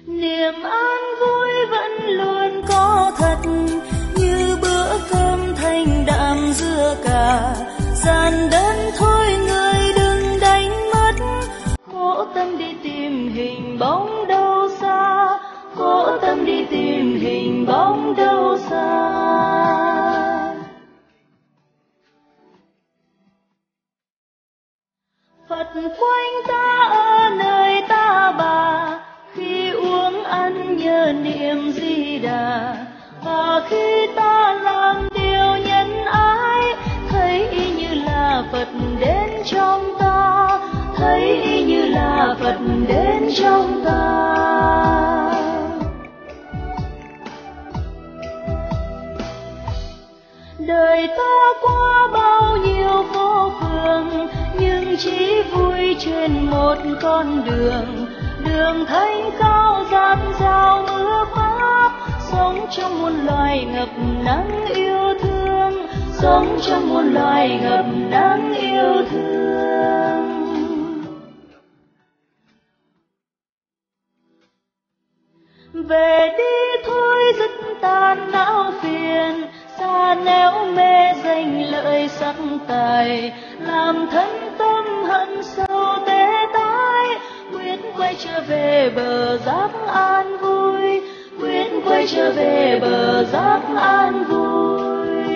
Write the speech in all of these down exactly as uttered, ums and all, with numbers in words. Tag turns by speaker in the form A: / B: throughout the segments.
A: Niềm an vui vẫn luôn có thật, như bữa cơm thanh đạm dưa cà. Giản đơn thôi người đừng đánh mất, khổ tâm đi tìm hình bóng đâu xa, khổ tâm đi tìm hình bóng đâu xa. Phật quanh ta ở nơi ta bà, khi uống ăn nhớ niệm Di Đà. Và khi ta làm điều nhân ái, thấy y như là Phật đến trong ta, thấy y như là Phật đến trong ta. Đời ta qua bao nhiêu vô phường, nhưng chỉ vui trên một con đường. Đường thánh cao dạt dào mưa pháp, sống trong muôn loài ngập nắng yêu thương, sống trong muôn loài ngập nắng yêu thương. Về đi thôi dứt tan não phiền, xa néo mê danh lợi sắc tài, làm thân tâm hận sâu tế tái. Quyết quay trở về bờ giác an vui, quyết quay trở về bờ giác an vui.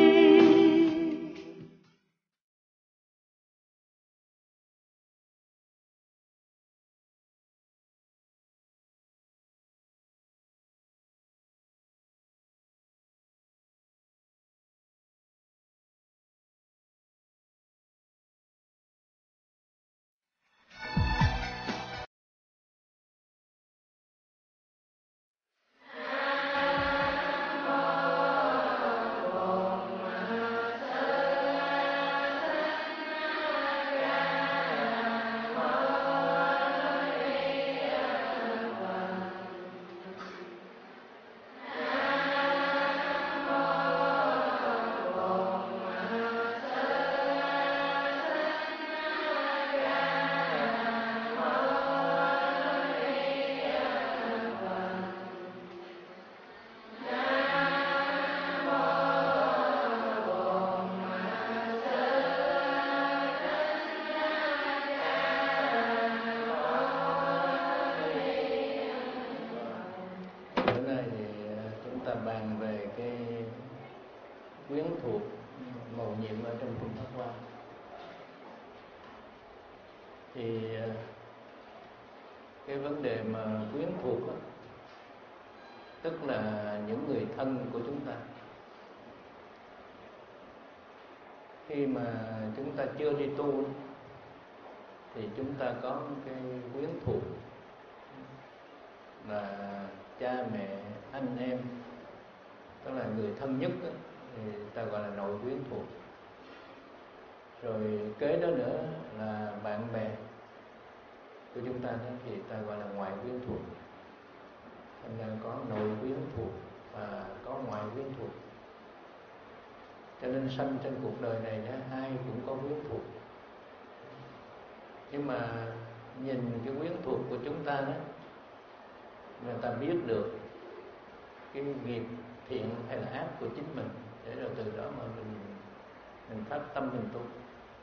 B: Bàn về cái quyến thuộc mầu nhiệm ở trong Kinh Pháp Hoa. Thì cái vấn đề mà quyến thuộc đó, tức là những người thân của chúng ta. Khi mà chúng ta chưa đi tu thì chúng ta có cái quyến thuộc là cha mẹ, anh em, tức là người thân nhất đó, thì ta gọi là nội quyến thuộc. Rồi kế đó nữa là bạn bè của chúng ta đó, thì ta gọi là ngoại quyến thuộc. Thành ra có nội quyến thuộc và có ngoại quyến thuộc. Cho nên sanh trên cuộc đời này đó, ai cũng có quyến thuộc. Nhưng mà nhìn cái quyến thuộc của chúng ta đó, người ta biết được cái nghiệp thiện hay là ác của chính mình, để rồi từ đó mà mình mình phát tâm mình tu.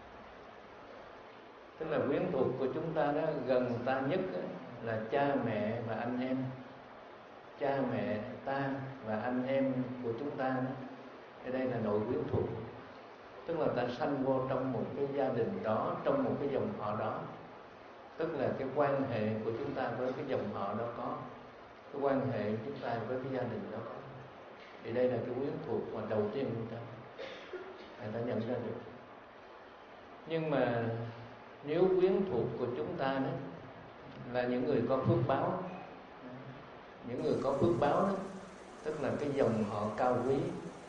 B: Tức là quyến thuộc của chúng ta đó, gần ta nhất là cha mẹ và anh em. Cha mẹ ta và anh em của chúng ta đó, ở đây là nội quyến thuộc. Tức là ta sanh vô trong một cái gia đình đó, trong một cái dòng họ đó. Tức là cái quan hệ của chúng ta với cái dòng họ đó có, cái quan hệ của chúng ta với cái gia đình đó có. Thì đây là cái quyến thuộc mà đầu tiên chúng ta người ta nhận ra được. Nhưng mà nếu quyến thuộc của chúng ta đó là những người có phước báo, những người có phước báo đó, tức là cái dòng họ cao quý,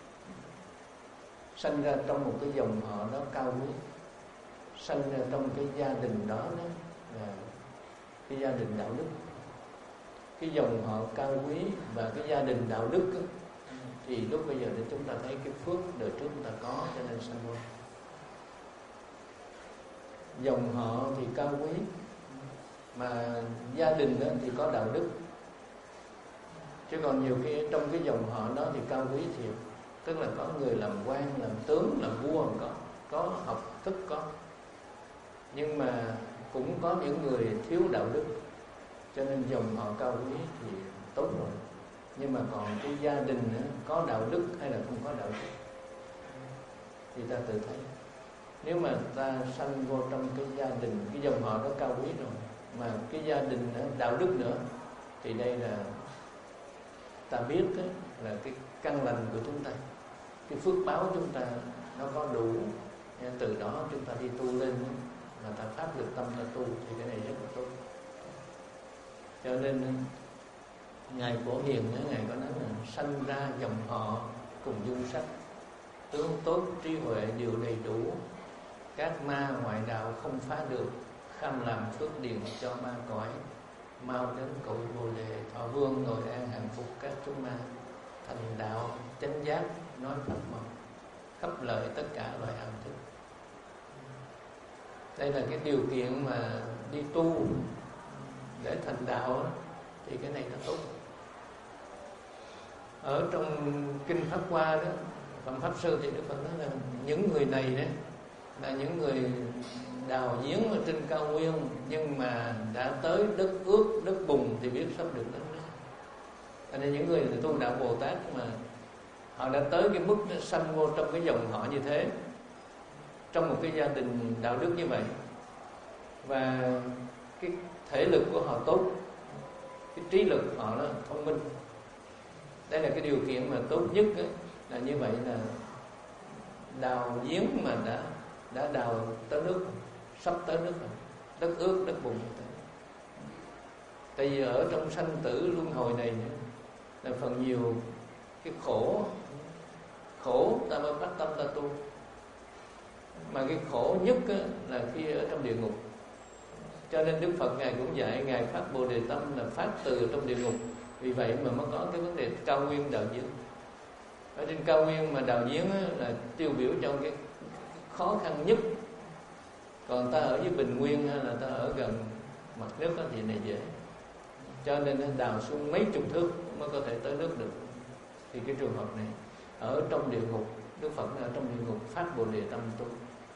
B: sanh ra trong một cái dòng họ đó cao quý, sanh ra trong cái gia đình đó, đó là cái gia đình đạo đức. Cái dòng họ cao quý và cái gia đình đạo đức đó, thì lúc bây giờ để chúng ta thấy cái phước đời trước chúng ta có, cho nên sanh vô. Dòng họ thì cao quý, mà gia đình đó thì có đạo đức, Chứ còn nhiều khi trong cái dòng họ đó thì cao quý thiệt, tức là có người làm quan, làm tướng, làm vua có, có học thức có, nhưng mà cũng có những người thiếu đạo đức, cho nên dòng họ cao quý thì tốt rồi. Nhưng mà còn cái gia đình nữa, có đạo đức hay là không có đạo đức thì ta tự thấy. Nếu mà ta sanh vô trong cái gia đình, cái dòng họ đó cao quý rồi, mà cái gia đình nữa, đạo đức nữa, thì đây là ta biết đó, là cái căn lành của chúng ta, cái phước báo chúng ta nó có đủ, từ đó chúng ta đi tu lên, mà ta phát được tâm ta tu, thì cái này rất là tốt. Cho nên Ngài Phổ Hiền, Ngài có nói là sanh ra dòng họ cùng dung sắc, tướng tốt trí huệ đều đầy đủ, các ma ngoại đạo không phá được, kham làm phước điền cho ma cõi, mau đến cội Bồ Đề, thọ vương ngồi an hạnh phúc các chúng ma, thành đạo chánh giác nói pháp màu, khắp lợi tất cả loài hạnh thức. Đây là cái điều kiện mà đi tu để thành đạo, thì cái này nó tốt. Ở trong kinh Pháp Hoa đó, Phạm Pháp Sư thì Đức Phật nói là những người này đấy là những người đào giếng ở trên cao nguyên, nhưng mà đã tới đất ướt, đất bùn thì biết sắp được đất nước. Cho nên những người tu đạo Bồ Tát mà họ đã tới cái mức sanh vô trong cái dòng họ như thế, trong một cái gia đình đạo đức như vậy, và cái thể lực của họ tốt, cái trí lực họ nó thông minh. Đây là cái điều kiện mà tốt nhất ấy, là như vậy, là đào giếng mà đã đã đào tới nước, sắp tới nước rồi, đất ướt, đất bùn như thế. Tại vì ở trong sanh tử luân hồi này là phần nhiều cái khổ, khổ ta mới bắt tâm ta tu. Mà cái khổ nhất là khi ở trong địa ngục. Cho nên Đức Phật Ngài cũng dạy, Ngài phát Bồ Đề tâm là phát từ trong địa ngục. Vì vậy mà mới có cái vấn đề cao nguyên đào giếng. Ở trên cao nguyên mà đào giếng là tiêu biểu cho cái khó khăn nhất. Còn ta ở dưới bình nguyên hay là ta ở gần mặt nước thì này dễ. Cho nên đào xuống mấy chục thước mới có thể tới nước được. Thì cái trường hợp này ở trong địa ngục, Đức Phật ở trong địa ngục phát Bồ Đề tâm tu.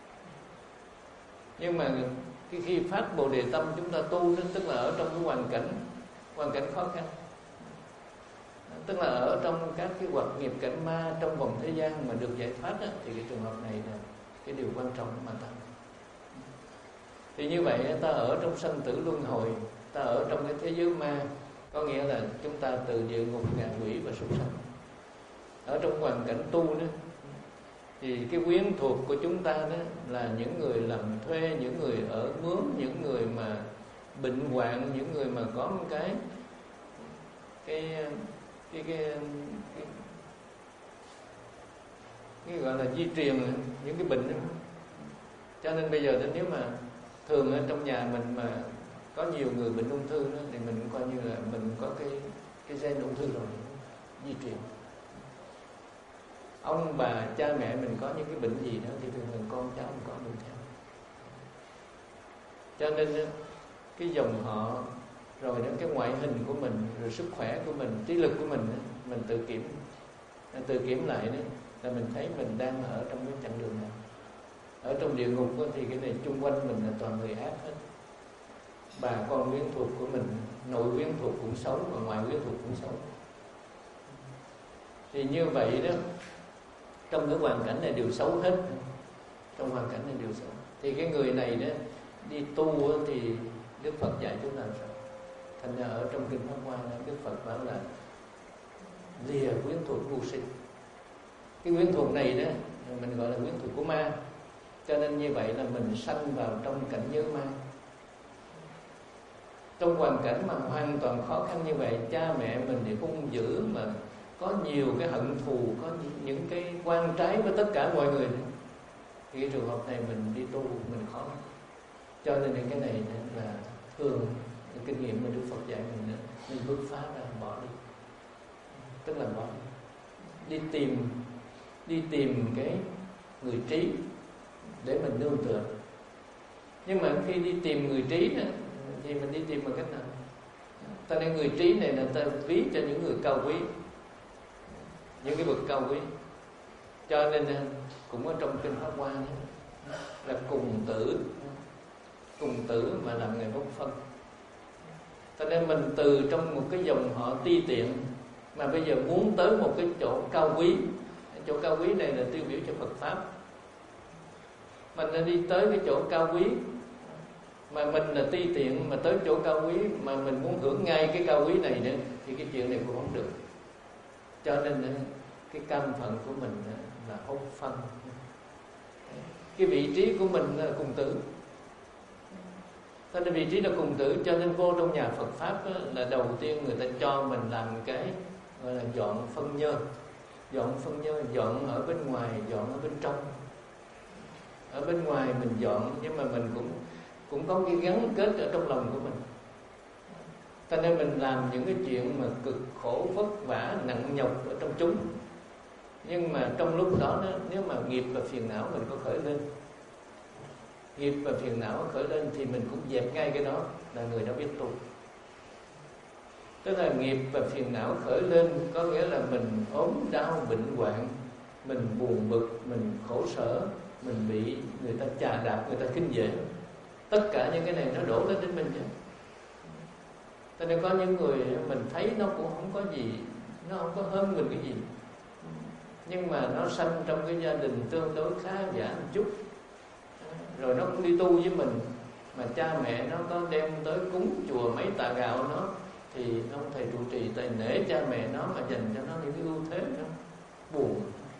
B: Nhưng mà cái khi phát Bồ Đề tâm chúng ta tu đó, tức là ở trong cái hoàn cảnh hoàn cảnh khó khăn, tức là ở trong các cái hoạt nghiệp cảnh ma trong vòng thế gian mà được giải thoát đó, thì cái trường hợp này là cái điều quan trọng mà ta. Thì như vậy ta ở trong sanh tử luân hồi, ta ở trong cái thế giới ma, có nghĩa là chúng ta từ địa ngục, ngạ quỷ và súc sanh. Ở trong hoàn cảnh tu đó, thì cái quyến thuộc của chúng ta đó là những người làm thuê, những người ở mướn, những người mà bệnh hoạn, những người mà có một cái cái cái cái, cái, cái gọi là di truyền những cái bệnh đó. Cho nên bây giờ nếu mà thường ở trong nhà mình mà có nhiều người bệnh ung thư đó, thì mình coi như là mình có cái cái gen ung thư rồi, di truyền. Ông bà cha mẹ mình có những cái bệnh gì đó thì thường thường con cháu mình có bệnh theo. Cho nên cái dòng họ, rồi đến cái ngoại hình của mình, rồi sức khỏe của mình, trí lực của mình, mình tự kiểm tự kiểm lại đấy, là mình thấy mình đang ở trong cái chặng đường này. Ở trong địa ngục thì cái này chung quanh mình là toàn người ác hết. Bà con quyến thuộc của mình, nội quyến thuộc cũng xấu, và ngoại quyến thuộc cũng xấu. Thì như vậy đó, trong cái hoàn cảnh này đều xấu hết. Trong hoàn cảnh này đều xấu. Thì cái người này đó đi tu thì Đức Phật dạy chúng ta sao? Thành ra ở trong kinh Pháp Hoa Đức Phật bảo là lìa quyến thuộc ngu si. Cái quyến thuộc này đó mình gọi là quyến thuộc của ma. Cho nên như vậy là mình sanh vào trong cảnh giới ma. Trong hoàn cảnh mà hoàn toàn khó khăn như vậy, cha mẹ mình thì hung dữ, mà có nhiều cái hận thù, có những cái quan trái với tất cả mọi người, thì cái trường hợp này mình đi tu mình khó lắm. Cho nên cái này là thường cái kinh nghiệm mà Đức Phật dạy mình, mình bước phá ra, bỏ đi, tức là bỏ đi, đi tìm đi tìm cái người trí để mình nương tựa. Nhưng mà khi đi tìm người trí đó, thì mình đi tìm bằng cách nào? Cho nên người trí này là ta ví cho những người cao quý, những cái bậc cao quý. Cho nên cũng ở trong kinh Pháp Hoa là cùng tử, cùng tử mà làm nghề bốc phân. Cho nên mình từ trong một cái dòng họ ti tiện mà bây giờ muốn tới một cái chỗ cao quý. Chỗ cao quý này là tiêu biểu cho Phật Pháp. Mình đã đi tới cái chỗ cao quý mà mình là ti tiện, mà tới chỗ cao quý mà mình muốn hưởng ngay cái cao quý này nữa, thì cái chuyện này cũng không được. Cho nên cái cam phận của mình là hốt phân. Cái vị trí của mình là cùng tử. Cho nên vị trí là cùng tử, cho nên vô trong nhà Phật Pháp là đầu tiên người ta cho mình làm cái gọi là dọn phân nhơ. Dọn phân nhơ, dọn ở bên ngoài, dọn ở bên trong. Ở bên ngoài mình dọn, nhưng mà mình cũng cũng có cái gắn kết ở trong lòng của mình. Cho nên mình làm những cái chuyện mà cực khổ, vất vả, nặng nhọc ở trong chúng. Nhưng mà trong lúc đó, nếu mà nghiệp và phiền não mình có khởi lên, nghiệp và phiền não khởi lên thì mình cũng dẹp ngay cái đó, là người đã biết tu. Tức là nghiệp và phiền não khởi lên có nghĩa là mình ốm đau bệnh hoạn, mình buồn bực, mình khổ sở, mình bị người ta chà đạp, người ta khinh dễ. Tất cả những cái này nó đổ lên đến mình chứ. Cho nên có những người mình thấy nó cũng không có gì, nó không có hơn mình cái gì, nhưng mà nó sanh trong cái gia đình tương đối khá giả một chút, rồi nó cũng đi tu với mình, mà cha mẹ nó có đem tới cúng chùa mấy tạ gạo nó, thì ông thầy trụ trì tại nể cha mẹ nó mà dành cho nó những cái ưu thế đó. Buồn.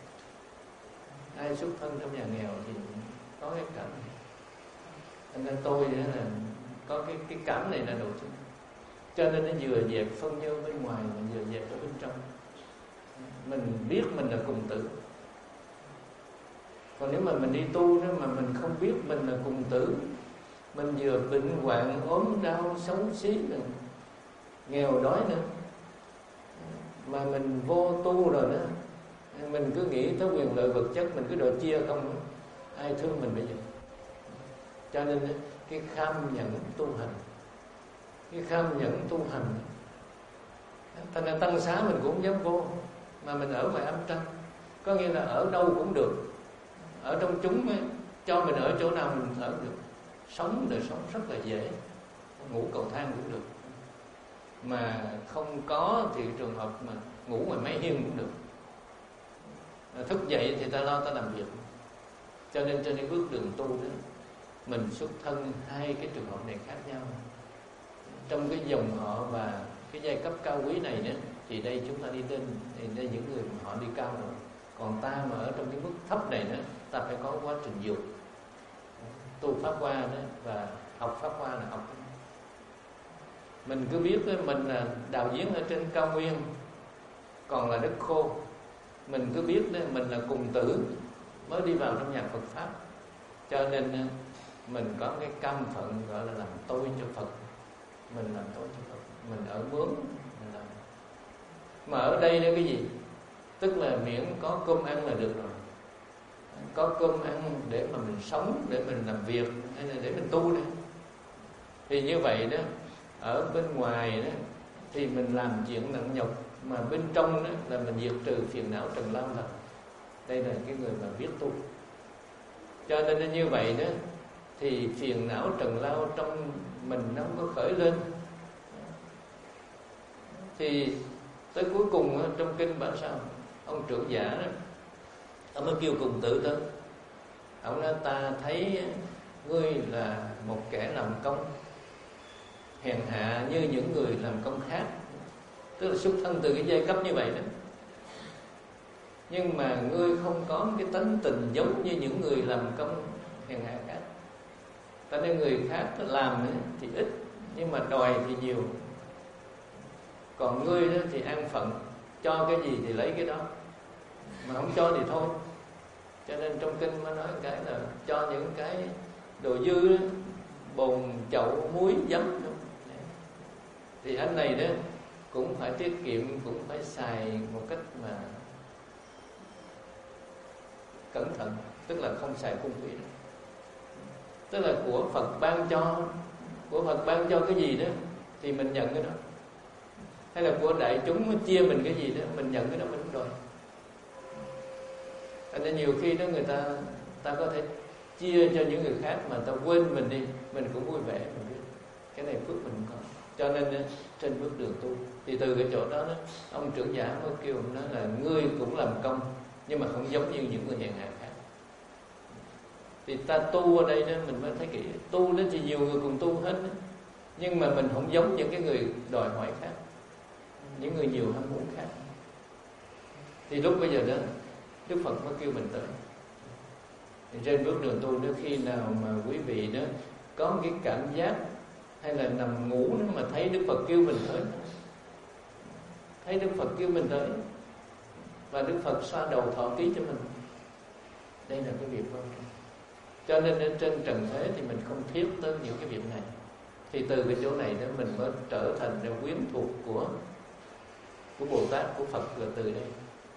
B: Ai xuất thân trong nhà nghèo thì có cái cảm này. Nên tôi là có cái cái cảm này là đầu tiên. Cho nên nó vừa dẹp phân nhơ bên ngoài mà vừa dẹp ở bên trong. Mình biết mình là cùng tử. Còn nếu mà mình đi tu đó mà mình không biết mình là cùng tử, mình vừa bệnh hoạn, ốm đau, xấu xí nữa, nghèo đói nữa, mà mình vô tu rồi đó, mình cứ nghĩ tới quyền lợi vật chất, mình cứ đòi chia không đó. Ai thương mình bây giờ? Cho nên cái kham nhẫn tu hành, cái kham nhẫn tu hành, thành ra tăng xá mình cũng không dám vô, mà mình ở ngoài âm trăng, có nghĩa là ở đâu cũng được, ở trong chúng ấy, cho mình ở chỗ nào mình ở được, sống đời sống rất là dễ, ngủ cầu thang cũng được, mà không có thì trường hợp mà ngủ ngoài máy hiên cũng được, thức dậy thì ta lo ta làm việc. Cho nên trên cái bước đường tu đó, mình xuất thân hai cái trường hợp này khác nhau. Trong cái dòng họ và cái giai cấp cao quý này nữa, thì đây chúng ta đi lên, thì đây những người mà họ đi cao rồi. Còn ta mà ở trong cái mức thấp này nữa, ta phải có quá trình dục, tu Pháp Hoa đó, và học Pháp Hoa là học. Mình cứ biết mình là đào giếng ở trên cao nguyên, còn là đất khô. Mình cứ biết đó, mình là cùng tử mới đi vào trong nhà Phật Pháp. Cho nên mình có cái cam phận gọi là làm tôi cho Phật. Mình làm tôi cho Phật, mình ở mướn mình làm. Mà ở đây là cái gì? Tức là miễn có cơm ăn là được rồi. Có cơm ăn để mà mình sống, để mình làm việc, hay là để mình tu đây. Thì như vậy đó, ở bên ngoài đó thì mình làm chuyện nặng nhọc, mà bên trong đó là mình diệt trừ phiền não trần lao thật. Đây là cái người mà biết tu. Cho nên là như vậy đó, thì phiền não trần lao trong mình nó không có khởi lên. Thì tới cuối cùng trong kinh bảo sao ông trưởng giả đó, ông mới kêu cùng tử tới. Ông nói ta thấy ngươi là một kẻ làm công hèn hạ như những người làm công khác, tức là xuất thân từ cái giai cấp như vậy đó. Nhưng mà ngươi không có cái tánh tình giống như những người làm công hèn hạ khác. Cho nên người khác làm thì ít, nhưng mà đòi thì nhiều. Còn ngươi đó thì an phận, cho cái gì thì lấy cái đó, mà không cho thì thôi. Cho nên trong kinh mới nói cái là cho những cái đồ dư đó, bồn chậu muối giấm đó. Thì anh này đó cũng phải tiết kiệm, cũng phải xài một cách mà cẩn thận, tức là không xài phung phí. Tức là của Phật ban cho, của Phật ban cho cái gì đó thì mình nhận cái đó. hay là của đại chúng nó chia mình cái gì đó, mình nhận cái đó mình cũng đòi. Nên nhiều khi đó người ta ta có thể chia cho những người khác mà ta quên mình đi, mình cũng vui vẻ, mình biết cái này phước mình có. Cho nên trên bước đường tu thì từ cái chỗ đó, đó ông trưởng giả mới kêu ông nói là ngươi cũng làm công nhưng mà không giống như những người hèn hạ khác. Thì ta tu ở đây đó mình mới thấy kỹ, tu đó thì nhiều người cùng tu hết đó. Nhưng mà mình không giống những cái người đòi hỏi khác, những người nhiều ham muốn khác. Thì lúc bây giờ đó Đức Phật mới kêu mình tới. Thì trên bước đường tu đó, khi nào mà quý vị đó có cái cảm giác hay là nằm ngủ đó mà thấy Đức Phật kêu mình tới, thấy Đức Phật kêu mình tới và Đức Phật xoa đầu thọ ký cho mình, đây là cái việc quan trọng. Cho nên trên trần thế thì mình không thiếu tới những cái việc này. Thì từ cái chỗ này đó mình mới trở thành cái quyến thuộc của của Bồ Tát, của Phật là từ đây.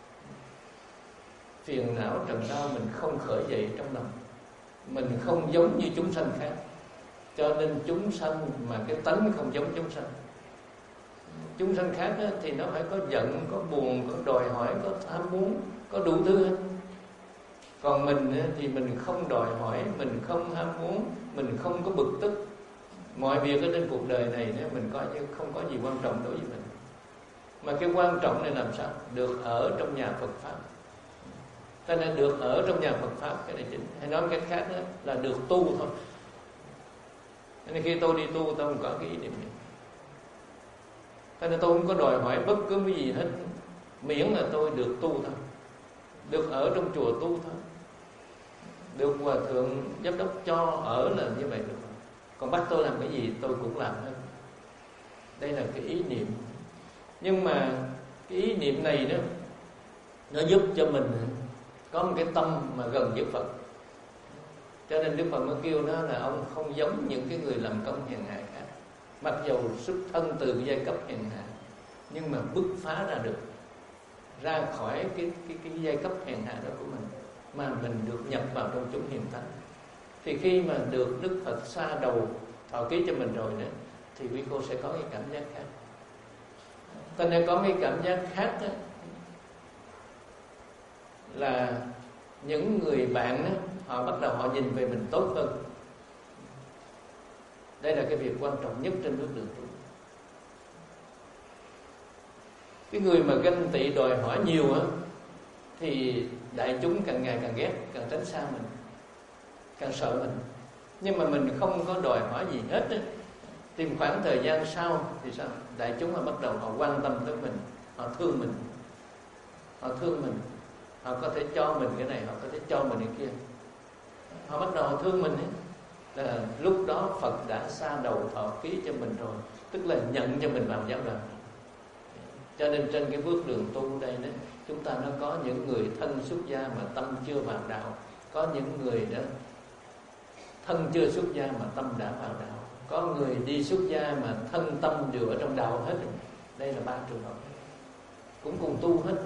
B: Phiền não trần đau mình không khởi dậy trong lòng, mình không giống như chúng sanh khác. Cho nên chúng sanh mà cái tánh không giống chúng sanh. Chúng sanh khác đó, thì nó phải có giận, có buồn, có đòi hỏi, có tham muốn, có đủ thứ hết. Còn mình thì mình không đòi hỏi, mình không ham muốn, mình không có bực tức. Mọi việc ở trên cuộc đời này mình coi như không có gì quan trọng đối với mình. Mà cái quan trọng này làm sao? Được ở trong nhà Phật Pháp. Cho nên được ở trong nhà Phật Pháp, cái này chính. Hay nói cách khác đó, là được tu thôi. Nên khi tôi đi tu tôi không có cái ý niệm này. Cho nên tôi không có đòi hỏi bất cứ cái gì hết, miễn là tôi được tu thôi, được ở trong chùa tu thôi, được hòa thượng giám đốc cho ở là như vậy được. Còn bắt tôi làm cái gì tôi cũng làm hết. Đây là cái ý niệm. Nhưng mà cái ý niệm này đó, nó giúp cho mình có một cái tâm mà gần với Phật. Cho nên Đức Phật mới kêu nó là ông không giống những cái người làm công hèn hạ khác. Mặc dù xuất thân từ giai cấp hèn hạ, nhưng mà bứt phá ra được, ra khỏi cái, cái, cái giai cấp hèn hạ đó của mình, mà mình được nhập vào trong chúng hiền thánh. Thì khi mà được Đức Phật xoa đầu thọ ký cho mình rồi đó, thì quý cô sẽ có cái cảm giác khác. Cho nên có cái cảm giác khác đó, là những người bạn đó, họ bắt đầu họ nhìn về mình tốt hơn. Đây là cái việc quan trọng nhất trên bước đường tu. Cái người mà ganh tị đòi hỏi nhiều á, thì đại chúng càng ngày càng ghét, càng tránh xa mình, càng sợ mình. Nhưng mà mình không có đòi hỏi gì hết á, thì khoảng thời gian sau thì sao? Đại chúng họ bắt đầu họ quan tâm tới mình, họ thương mình, họ thương mình, họ có thể cho mình cái này, họ có thể cho mình cái kia. Họ bắt đầu họ thương mình ấy. Là lúc đó Phật đã xa đầu thọ ký cho mình rồi, tức là nhận cho mình vào giáo đoàn. Cho nên trên cái bước đường tu đây đó, chúng ta nó có những người thân xuất gia mà tâm chưa vào đạo, có những người đó thân chưa xuất gia mà tâm đã vào đạo, có người đi xuất gia mà thân tâm đều ở trong đạo hết. Đây là ba trường hợp, cũng cùng tu hết.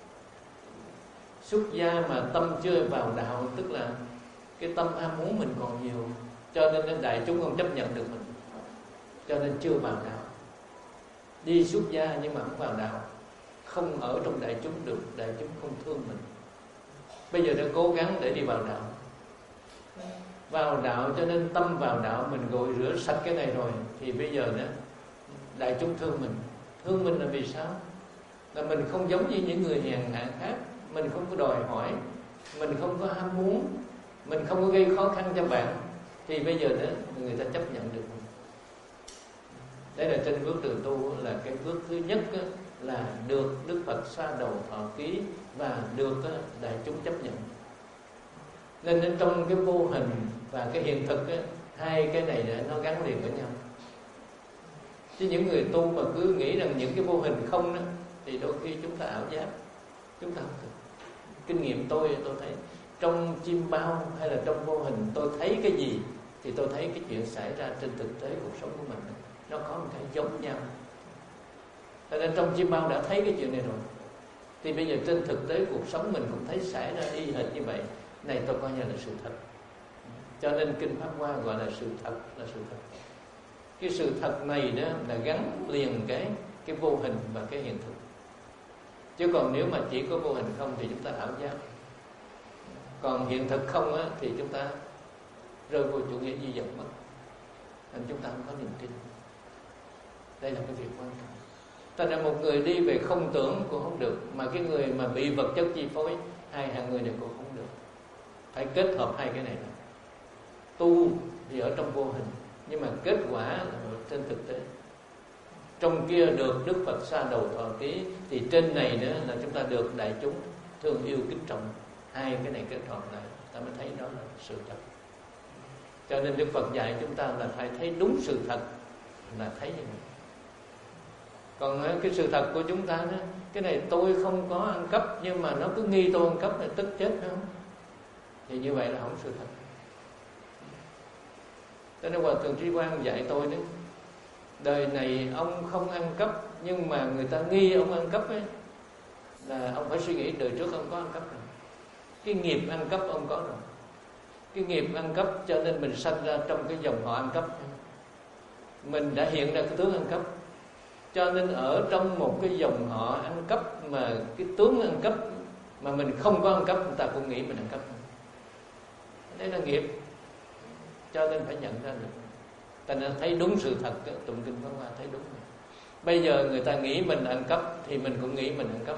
B: Xuất gia mà tâm chưa vào đạo, tức là cái tâm ham muốn mình còn nhiều, cho nên đại chúng không chấp nhận được mình, cho nên chưa vào đạo. Đi xuất gia nhưng mà không vào đạo, không ở trong đại chúng được, đại chúng không thương mình. Bây giờ đã cố gắng để đi vào đạo, vào đạo cho nên tâm vào đạo, mình gội rửa sạch cái này rồi, thì bây giờ đó đại chúng thương mình. Thương mình là vì sao? Là mình không giống như những người hèn hạ khác, mình không có đòi hỏi, mình không có ham muốn, mình không có gây khó khăn cho bạn, thì bây giờ đó người ta chấp nhận được mình. Đây là trên bước đường tu, là cái bước thứ nhất đó, là được Đức Phật xoa đầu thọ ký và được đó, đại chúng chấp nhận. Nên đến trong cái vô hình và cái hiện thực đó, hai cái này nó gắn liền với nhau. Chứ những người tu mà cứ nghĩ rằng những cái vô hình không đó, thì đôi khi chúng ta ảo giác, chúng ta không thực. Kinh nghiệm tôi tôi thấy trong chim bao hay là trong vô hình, tôi thấy cái gì thì tôi thấy cái chuyện xảy ra trên thực tế cuộc sống của mình nó có một cái giống nhau. Cho nên trong chim bao đã thấy cái chuyện này rồi, thì bây giờ trên thực tế cuộc sống mình cũng thấy xảy ra y hệt như vậy. Này tôi coi như là sự thật. Cho nên Kinh Pháp Hoa gọi là sự thật, là sự thật. Cái sự thật này đó là gắn liền cái cái vô hình và cái hiện thực. Chứ còn nếu mà chỉ có vô hình không thì chúng ta ảo giác. Còn hiện thực không á, thì chúng ta rơi vô chủ nghĩa duy vật mất, nên chúng ta không có niềm tin. Đây là cái việc quan trọng. Thành ra một người đi về không tưởng cũng không được, mà cái người mà bị vật chất chi phối, hai hạng người này cũng không được. Phải kết hợp hai cái này đó. Tu thì ở trong vô hình, nhưng mà kết quả là ở trên thực tế. Trong kia được Đức Phật sa đầu thọ ký, thì trên này nữa là chúng ta được đại chúng thương yêu kính trọng. Hai cái này kết hợp lại, ta mới thấy đó là sự thật. Cho nên Đức Phật dạy chúng ta là phải thấy đúng sự thật, là thấy như vậy. Còn cái sự thật của chúng ta đó, cái này tôi không có ăn cắp, nhưng mà nó cứ nghi tôi ăn cắp là tức chết không? Thì như vậy là không sự thật. Cho nên Hòa Thượng Trí Quang dạy tôi đấy, đời này ông không ăn cắp, nhưng mà người ta nghi ông ăn cắp ấy, là ông phải suy nghĩ đời trước ông có ăn cắp rồi. Cái nghiệp ăn cắp ông có rồi. Cái nghiệp ăn cắp cho nên mình sanh ra trong cái dòng họ ăn cắp. Mình đã hiện ra cái tướng ăn cắp. Cho nên ở trong một cái dòng họ ăn cắp mà cái tướng ăn cắp mà mình không có ăn cắp, người ta cũng nghĩ mình ăn cắp. Đây là nghiệp. Cho nên phải nhận ra được. Ta nên thấy đúng sự thật, tụng kinh Pháp Hoa thấy đúng. Bây giờ người ta nghĩ mình ăn cắp thì mình cũng nghĩ mình ăn cắp.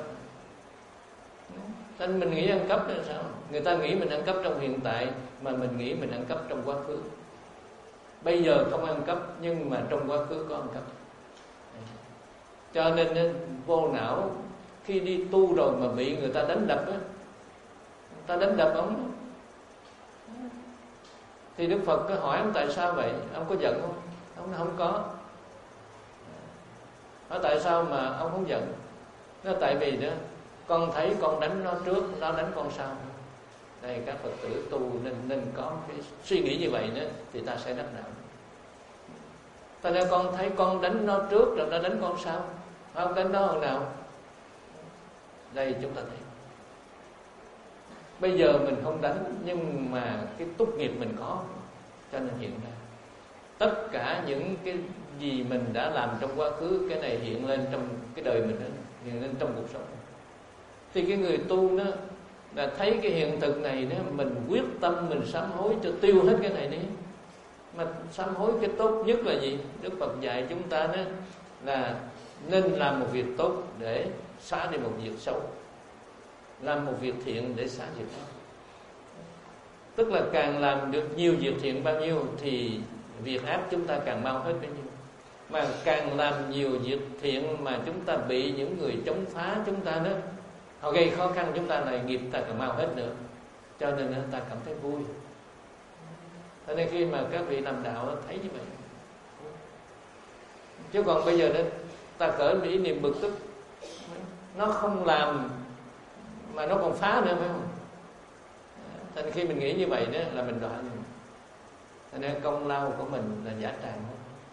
B: Nên mình nghĩ ăn cắp là sao? Người ta nghĩ mình ăn cắp trong hiện tại, mà mình nghĩ mình ăn cắp trong quá khứ. Bây giờ không ăn cắp, nhưng mà trong quá khứ có ăn cắp. Cho nên vô não, khi đi tu rồi mà bị người ta đánh đập á, người ta đánh đập ông, thì Đức Phật có hỏi ông tại sao vậy? Ông có giận không? Ông nói không có. Hỏi tại sao mà ông không giận? Nó tại vì đó, con thấy con đánh nó trước, nó đánh con sau. Đây các Phật tử tu nên nên có cái suy nghĩ như vậy nữa, thì ta sẽ đắc đạo. Tại nên con thấy con đánh nó trước rồi nó đánh con sau. Không đánh nó hồi nào? Đây chúng ta thấy. Bây giờ mình không đánh, nhưng mà cái túc nghiệp mình có, cho nên hiện ra. Tất cả những cái gì mình đã làm trong quá khứ, cái này hiện lên trong cái đời mình đó, hiện lên trong cuộc sống. Thì cái người tu đó là thấy cái hiện thực này đó, mình quyết tâm mình sám hối cho tiêu hết cái này đi. Mà sám hối cái tốt nhất là gì? Đức Phật dạy chúng ta đó là nên làm một việc tốt để xóa đi một việc xấu, làm một việc thiện để xóa việc xấu. Tức là càng làm được nhiều việc thiện bao nhiêu thì việc ác chúng ta càng mau hết bấy nhiêu. Mà càng làm nhiều việc thiện mà chúng ta bị những người chống phá chúng ta đó, họ gây khó khăn chúng ta này, nghiệp ta càng mau hết nữa. Cho nên ta cảm thấy vui. Cho nên khi mà các vị làm đạo thấy như vậy. Chứ còn bây giờ đó, ta cởi ý niệm bực tức, nó không làm mà nó còn phá nữa, phải không? Thành khi mình nghĩ như vậy đó là mình đoạn. Cho nên công lao của mình là giả tràng.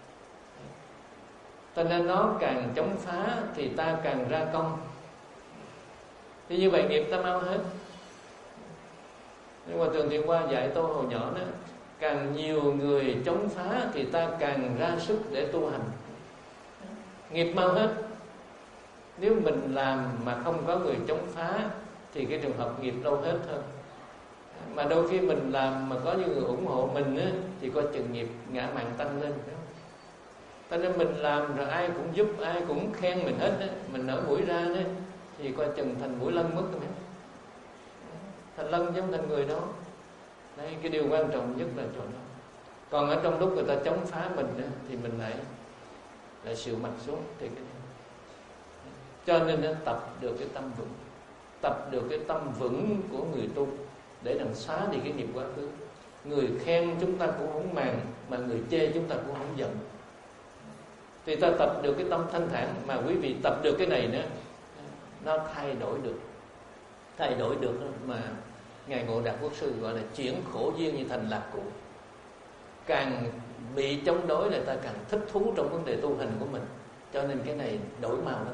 B: Cho nên nó càng chống phá thì ta càng ra công. Thì như vậy nghiệp ta mau hết. Nhưng mà Thường Thiện Hoa dạy tôi hồi nhỏ đó, càng nhiều người chống phá thì ta càng ra sức để tu hành. Nghiệp mau hết. Nếu mình làm mà không có người chống phá thì cái trường hợp nghiệp đâu hết hơn. Mà đôi khi mình làm mà có những người ủng hộ mình á, thì coi chừng nghiệp ngã mạn tăng lên. Cho nên mình làm rồi ai cũng giúp, ai cũng khen mình hết á, mình nở mũi ra đó, thì coi chừng thành mũi lân mất rồi. Thành lân chứ không thành người đó. Đây, cái điều quan trọng nhất là chỗ đó. Còn ở trong lúc người ta chống phá mình á, thì mình lại lại xịu mặt xuống. Thì cái cho nên nó tập được cái tâm vững, tập được cái tâm vững của người tu để làm xóa đi cái nghiệp quá khứ. Người khen chúng ta cũng không màng, mà người chê chúng ta cũng không giận. Thì ta tập được cái tâm thanh thản. Mà quý vị tập được cái này nữa, nó thay đổi được. Thay đổi được mà Ngài Ngộ Đạt Quốc Sư gọi là chuyển khổ duyên như thành lạc cụ. Càng bị chống đối là ta càng thích thú trong vấn đề tu hành của mình. Cho nên cái này đổi màu lắm.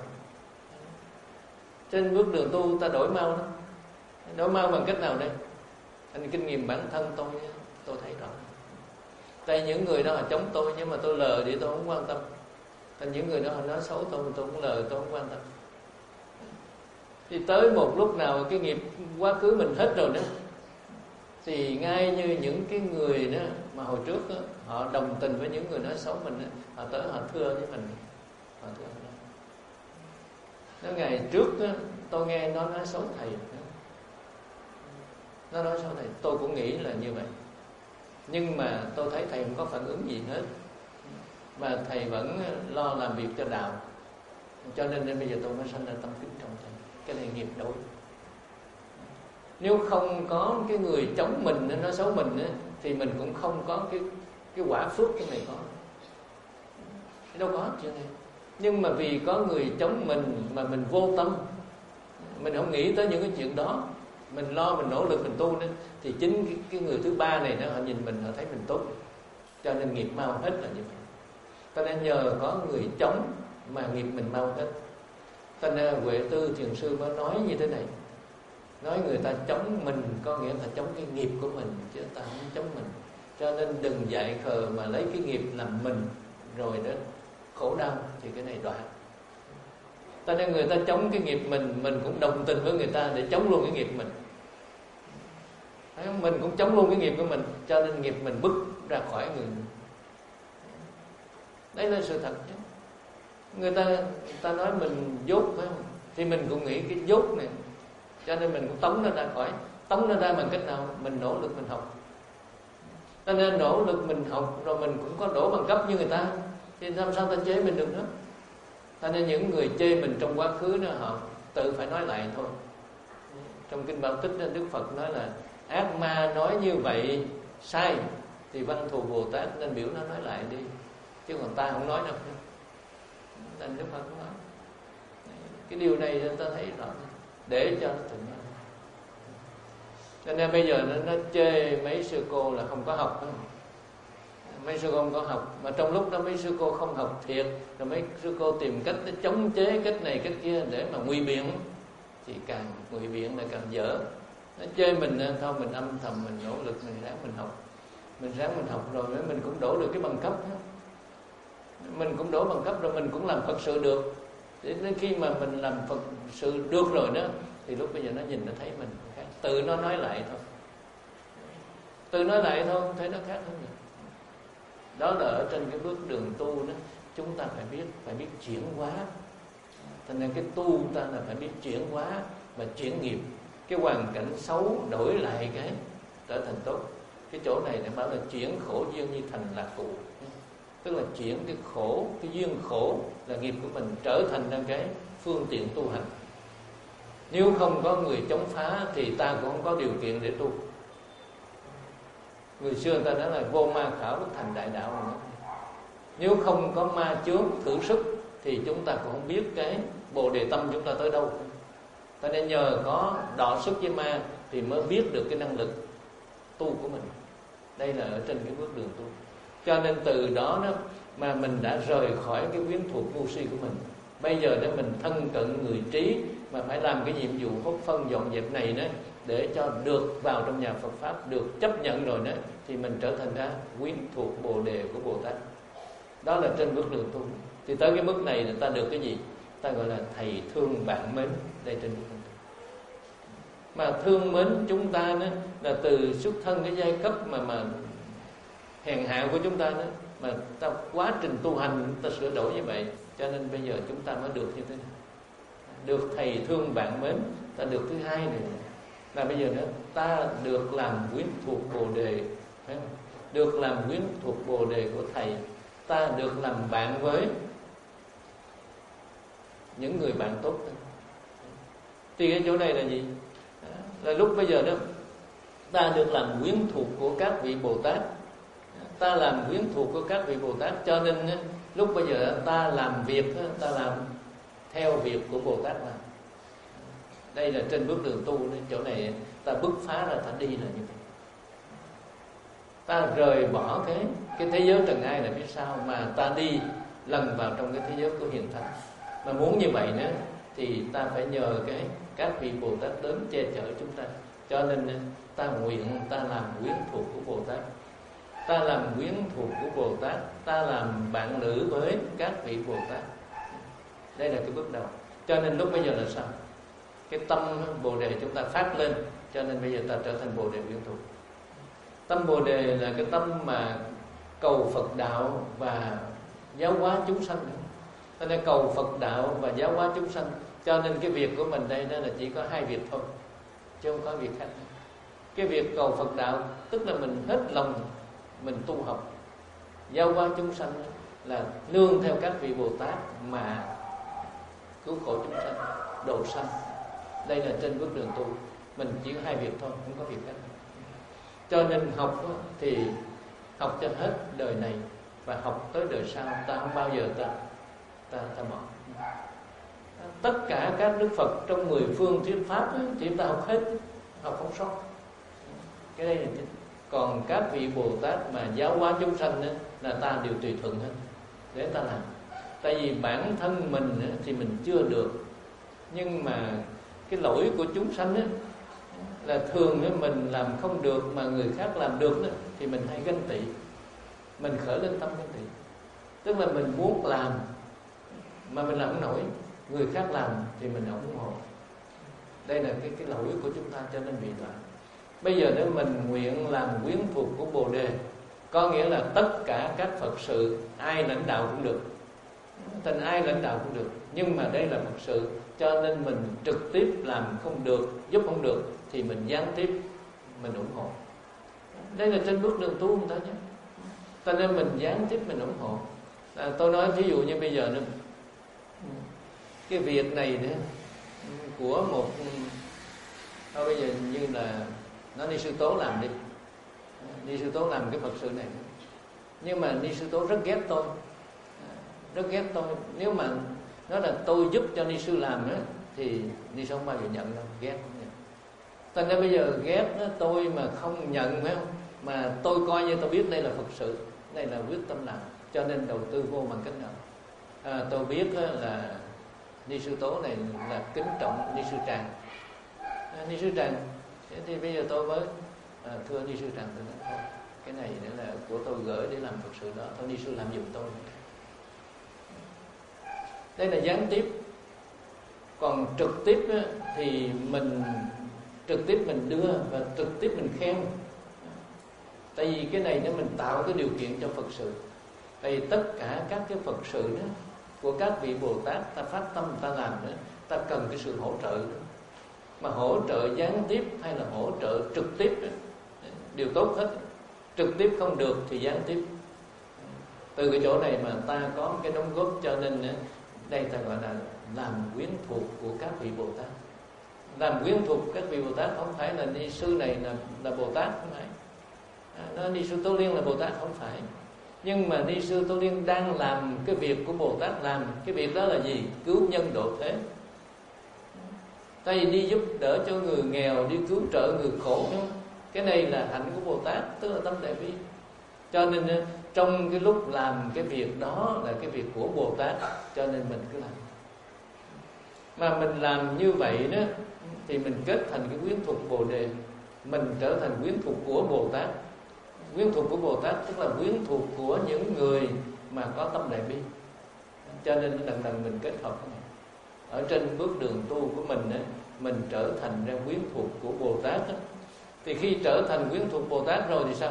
B: Trên bước đường tu ta đổi màu lắm. Đổi màu bằng cách nào đây? Anh kinh nghiệm bản thân tôi, tôi thấy rõ. Tại những người đó là chống tôi, nhưng mà tôi lờ đi, tôi không quan tâm. Thành những người đó họ nói xấu tôi, tôi không lời, tôi không quan tâm. Thì tới một lúc nào cái nghiệp quá khứ mình hết rồi đó, thì ngay như những cái người đó mà hồi trước đó, họ đồng tình với những người nói xấu mình đó, họ tới họ thưa với mình, họ thưa đó. Nó ngày trước đó, tôi nghe nó nói xấu thầy, nó nói xấu thầy, tôi cũng nghĩ là như vậy, nhưng mà tôi thấy thầy không có phản ứng gì hết, mà thầy vẫn lo làm việc cho đạo, cho nên, nên bây giờ tôi mới sanh ra tâm kính trọng thầy. Cái này nghiệp đối. Nếu không có cái người chống mình nói xấu mình á, thì mình cũng không có cái cái quả phước cái này có. Đâu có chuyện này. Nhưng mà vì có người chống mình mà mình vô tâm, mình không nghĩ tới những cái chuyện đó, mình lo mình nỗ lực mình tu nữa, thì chính cái, cái người thứ ba này nó họ nhìn mình họ thấy mình tốt, cho nên nghiệp mau hết là như vậy. Cho nên nhờ có người chống mà nghiệp mình mau hết. Cho nên Huệ Tư Thiền Sư mới nói như thế này, nói người ta chống mình có nghĩa là chống cái nghiệp của mình, chứ ta không chống mình. Cho nên đừng dại khờ mà lấy cái nghiệp làm mình rồi đó khổ đau, thì cái này đoạn. Cho nên người ta chống cái nghiệp mình, mình cũng đồng tình với người ta để chống luôn cái nghiệp mình. Mình cũng chống luôn cái nghiệp của mình, cho nên nghiệp mình bứt ra khỏi người mình. Đấy là sự thật chứ. Người ta, người ta nói mình dốt phải không? Thì mình cũng nghĩ cái dốt này, cho nên mình cũng tống nó ra khỏi. Tống nó ra bằng cách nào? Mình nỗ lực mình học. Cho nên nỗ lực mình học rồi mình cũng có đổ bằng cấp như người ta, thì làm sao ta chế mình được nữa. Cho nên những người chê mình trong quá khứ đó, họ tự phải nói lại thôi. Trong Kinh Bảo Tích đó, Đức Phật nói là ác ma nói như vậy sai, thì Văn Thù Bồ Tát nên biểu nó nói lại đi, chứ còn ta không nói đâu. Nên Đức Phật nói cái điều này ta thấy rõ, để cho nó tự nhiên. Cho nên bây giờ nó, nó chê mấy sư cô là không có học, mấy sư cô không có học, mà trong lúc đó mấy sư cô không học thiệt, rồi mấy sư cô tìm cách để chống chế cách này cách kia để mà ngụy biện, thì càng ngụy biện là càng dở. Nó chê mình thôi, mình âm thầm mình nỗ lực, mình ráng mình học, mình ráng mình học rồi mình cũng đổ được cái bằng cấp đó. Mình cũng đổ bằng cấp rồi mình cũng làm Phật sự được. Đến khi mà mình làm Phật sự được rồi đó, thì lúc bây giờ nó nhìn nó thấy mình khác. Tự nó nói lại thôi, tự nói lại thôi, thấy nó khác hơn. Đó là ở trên cái bước đường tu đó, chúng ta phải biết, phải biết chuyển hóa. Cho nên cái tu ta là phải biết chuyển hóa và chuyển nghiệp. Cái hoàn cảnh xấu đổi lại cái trở thành tốt. Cái chỗ này để bảo là chuyển khổ duyên như thành lạc cụ, tức là chuyển cái khổ, cái duyên khổ là nghiệp của mình trở thành ra cái phương tiện tu hành. Nếu không có người chống phá thì ta cũng không có điều kiện để tu. Người xưa người ta nói là vô ma khảo bất thành đại đạo nữa. Nếu không có ma chướng thử sức thì chúng ta cũng không biết cái bồ đề tâm chúng ta tới đâu. Cho nên nhờ có đọ sức với ma thì mới biết được cái năng lực tu của mình. Đây là ở trên cái bước đường tu. Cho nên từ đó đó mà mình đã rời khỏi cái quyến thuộc ngu si của mình. Bây giờ để mình thân cận người trí, mà phải làm cái nhiệm vụ hốt phân dọn dẹp này đó, để cho được vào trong nhà Phật Pháp, được chấp nhận rồi đó, thì mình trở thành ra quyến thuộc bồ đề của Bồ Tát. Đó là trên bước đường tu. Thì tới cái mức này người ta được cái gì? Ta gọi là thầy thương bạn mến. Đây trên bước đường tu. Mà thương mến chúng ta đó là từ xuất thân cái giai cấp mà mà hèn hạ của chúng ta đó, mà ta quá trình tu hành ta sửa đổi như vậy, cho nên bây giờ chúng ta mới được như thế này. Được thầy thương bạn mến, ta được thứ hai này là bây giờ nữa ta được làm quyến thuộc bồ đề, phải không? Được làm quyến thuộc bồ đề của thầy, ta được làm bạn với những người bạn tốt. Thì cái chỗ này là gì? Là lúc bây giờ đó ta được làm quyến thuộc của các vị Bồ Tát, ta làm quyến thuộc của các vị Bồ Tát, cho nên lúc bây giờ ta làm việc, ta làm theo việc của Bồ Tát mà. Đây là trên bước đường tu, chỗ này ta bứt phá ra, ta đi là như vậy. Ta rời bỏ cái cái thế giới trần ai là phía sau, mà ta đi lần vào trong cái thế giới của hiền thánh. Mà muốn như vậy nữa thì ta phải nhờ cái các vị Bồ Tát đến che chở chúng ta. Cho nên ta nguyện ta làm quyến thuộc của Bồ Tát. ta làm quyến thuộc của Bồ Tát, ta làm bạn lữ với các vị Bồ Tát. Đây là cái bước đầu. Cho nên lúc bây giờ là sao? Cái tâm Bồ Đề chúng ta phát lên, cho nên bây giờ ta trở thành Bồ Đề quyến thuộc. Tâm Bồ Đề là cái tâm mà cầu Phật đạo và giáo hóa chúng sanh. Cho nên cầu Phật đạo và giáo hóa chúng sanh. Cho nên cái việc của mình đây đó là chỉ có hai việc thôi, chứ không có việc khác. Cái việc cầu Phật đạo tức là mình hết lòng mình tu học, giáo hóa chúng sanh là nương theo các vị Bồ Tát mà cứu khổ chúng sanh, độ sanh. Đây là trên bước đường tu. Mình chỉ có hai việc thôi, không có việc khác. Cho nên học thì học cho hết đời này, và học tới đời sau. Ta không bao giờ ta ta, ta bỏ. Tất cả các Đức Phật trong mười phương thuyết pháp thì ta học hết, học không sót. Cái đây là chính. Còn các vị Bồ Tát mà giáo hóa chúng sanh đó, là ta đều tùy thuận hết để ta làm. Tại vì bản thân mình thì mình chưa được, nhưng mà cái lỗi của chúng sanh đó, là thường mình làm không được mà người khác làm được đó, thì mình hay ganh tị, mình khởi lên tâm ganh tị. Tức là mình muốn làm mà mình làm không nổi, người khác làm thì mình không ủng hộ. Đây là cái cái lỗi của chúng ta, cho nên bị loạn. Bây giờ nếu mình nguyện làm quyến thuộc của Bồ Đề, có nghĩa là tất cả các Phật sự ai lãnh đạo cũng được, thành ai lãnh đạo cũng được. Nhưng mà đây là Phật sự, cho nên mình trực tiếp làm không được, giúp không được, thì mình gián tiếp mình ủng hộ. Đây là trên bước đường tu người ta nhé. Cho nên mình gián tiếp mình ủng hộ. À, tôi nói ví dụ như bây giờ nữa, cái việc này nữa của một thôi bây giờ như là nó Ni Sư Tố làm đi, Ni Sư Tố làm cái Phật sự này, nhưng mà Ni Sư Tố rất ghét tôi, rất ghét tôi. Nếu mà nói là tôi giúp cho Ni Sư làm đó, thì Ni Sư không bao giờ nhận đâu, ghét không nhận. Thành ra bây giờ ghét đó, tôi mà không nhận, phải không? Mà tôi coi như tôi biết đây là Phật sự, đây là quyết tâm làm, cho nên đầu tư vô bằng cách nào. À, tôi biết là Ni Sư Tố này là kính trọng Ni Sư Tràng. À, Ni Sư Tràng, thì bây giờ tôi mới à, thưa Ni Sư Tràng, tôi nói thôi, cái này nữa là của tôi gửi để làm Phật sự đó, thôi Ni Sư làm giùm tôi. Đây là gián tiếp. Còn trực tiếp á, thì mình trực tiếp mình đưa và trực tiếp mình khen. Tại vì cái này nó mình tạo cái điều kiện cho Phật sự. Tại vì tất cả các cái Phật sự đó của các vị Bồ Tát, ta phát tâm ta làm đó, ta cần cái sự hỗ trợ đó. Mà hỗ trợ gián tiếp hay là hỗ trợ trực tiếp đó, đều tốt hết. Trực tiếp không được thì gián tiếp. Từ cái chỗ này mà ta có cái đóng góp, cho nên đây ta gọi là làm quyến thuộc của các vị Bồ Tát. Làm quyến thuộc các vị Bồ Tát không phải là Ni Sư này là, là Bồ Tát, không phải. À, Ni Sư Tô Liên là Bồ Tát, không phải. Nhưng mà Ni Sư Tô Liên đang làm cái việc của Bồ Tát làm. Cái việc đó là gì? Cứu nhân độ thế. Tại vì đi giúp đỡ cho người nghèo, đi cứu trợ người khổ, cái này là hạnh của Bồ Tát, tức là tâm đại bi. Cho nên trong cái lúc làm cái việc đó là cái việc của Bồ Tát, cho nên mình cứ làm. Mà mình làm như vậy đó thì mình kết thành cái quyến thuộc Bồ Đề, mình trở thành quyến thuộc của Bồ Tát. Quyến thuộc của Bồ Tát tức là quyến thuộc của những người mà có tâm đại bi. Cho nên lần lần mình kết hợp cái này. Ở trên bước đường tu của mình đó, mình trở thành ra quyến thuộc của Bồ Tát đó. Thì khi trở thành quyến thuộc Bồ Tát rồi thì sao?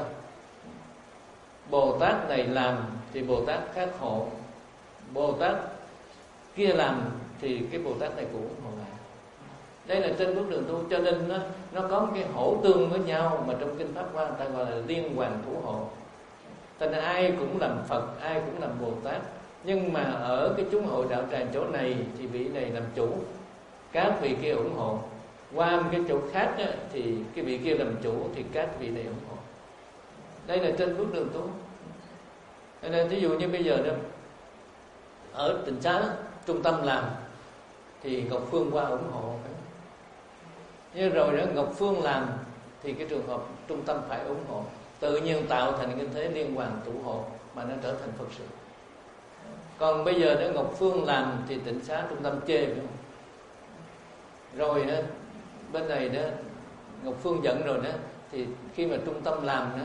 B: Bồ Tát này làm thì Bồ Tát khác hộ, Bồ Tát kia làm thì cái Bồ Tát này cũng ủng hộ lại. Đây là trên bước đường tu, cho nên nó, nó có một cái hỗ tương với nhau, mà trong Kinh Pháp Hoa người ta gọi là liên hoàn thủ hộ. Thành ra ai cũng làm Phật, ai cũng làm Bồ Tát. Nhưng mà ở cái chúng hội đạo tràng chỗ này thì vị này làm chủ, các vị kia ủng hộ. Qua một cái chỗ khác á, thì cái vị kia làm chủ thì các vị này ủng hộ. Đây là trên bước đường tu. Nên ví dụ như bây giờ đó, ở Tịnh Xá trung tâm làm thì Ngọc Phương qua ủng hộ. Như rồi đó Ngọc Phương làm thì cái trường hợp trung tâm phải ủng hộ. Tự nhiên tạo thành cái thế liên hoàn tụ hộ mà nó trở thành Phật sự. Còn bây giờ đó Ngọc Phương làm thì Tịnh Xá trung tâm chê, phải không? Rồi đó bên này đó Ngọc Phương giận rồi đó, thì khi mà trung tâm làm đó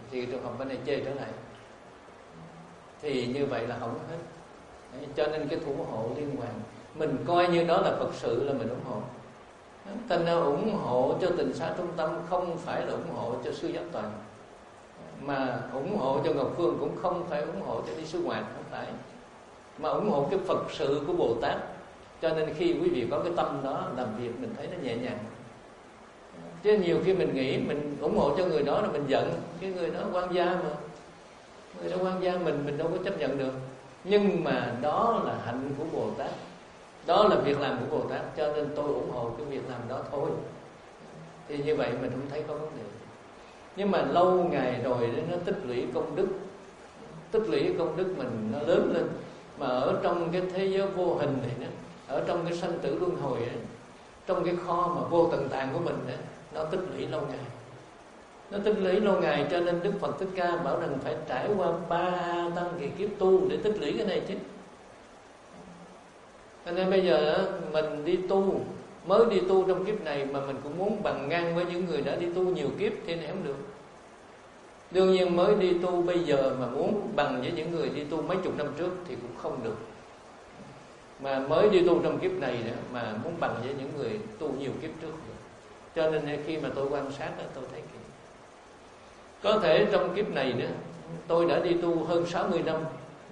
B: thì trường hợp bên này chê trở lại, thì như vậy là không hết. Đấy, cho nên cái thủ hộ liên hoàn mình coi như đó là Phật sự là mình ủng hộ. Thành ra ủng hộ cho Tịnh Xá Trung Tâm không phải là ủng hộ cho Sư Giác Toàn, mà ủng hộ cho Ngọc Phương cũng không phải ủng hộ cho đi Sư Ngoạn, không phải, mà ủng hộ cái Phật sự của Bồ Tát. Cho nên khi quý vị có cái tâm đó làm việc mình thấy nó nhẹ nhàng. Chứ nhiều khi mình nghĩ mình ủng hộ cho người đó là mình giận, cái người đó quan gia mà, người đó quan gia mình mình đâu có chấp nhận được. Nhưng mà đó là hạnh của Bồ Tát, đó là việc làm của Bồ Tát, cho nên tôi ủng hộ cái việc làm đó thôi. Thì như vậy mình không thấy có vấn đề. Nhưng mà lâu ngày rồi nó tích lũy công đức, tích lũy công đức mình nó lớn lên. Mà ở trong cái thế giới vô hình này đó, ở trong cái sanh tử luân hồi ấy, trong cái kho mà vô tận tạng của mình ấy, nó tích lũy lâu ngày. Nó tích lũy lâu ngày cho nên Đức Phật Thích Ca bảo rằng phải trải qua ba tăng kỳ kiếp tu để tích lũy cái này chứ. Cho nên bây giờ mình đi tu, mới đi tu trong kiếp này mà mình cũng muốn bằng ngang với những người đã đi tu nhiều kiếp thì này không được. Đương nhiên mới đi tu bây giờ mà muốn bằng với những người đi tu mấy chục năm trước thì cũng không được. Mà mới đi tu trong kiếp này nữa, mà muốn bằng với những người tu nhiều kiếp trước nữa. Cho nên khi mà tôi quan sát đó, tôi thấy kìa, có thể trong kiếp này nữa tôi đã đi tu hơn sáu mươi năm,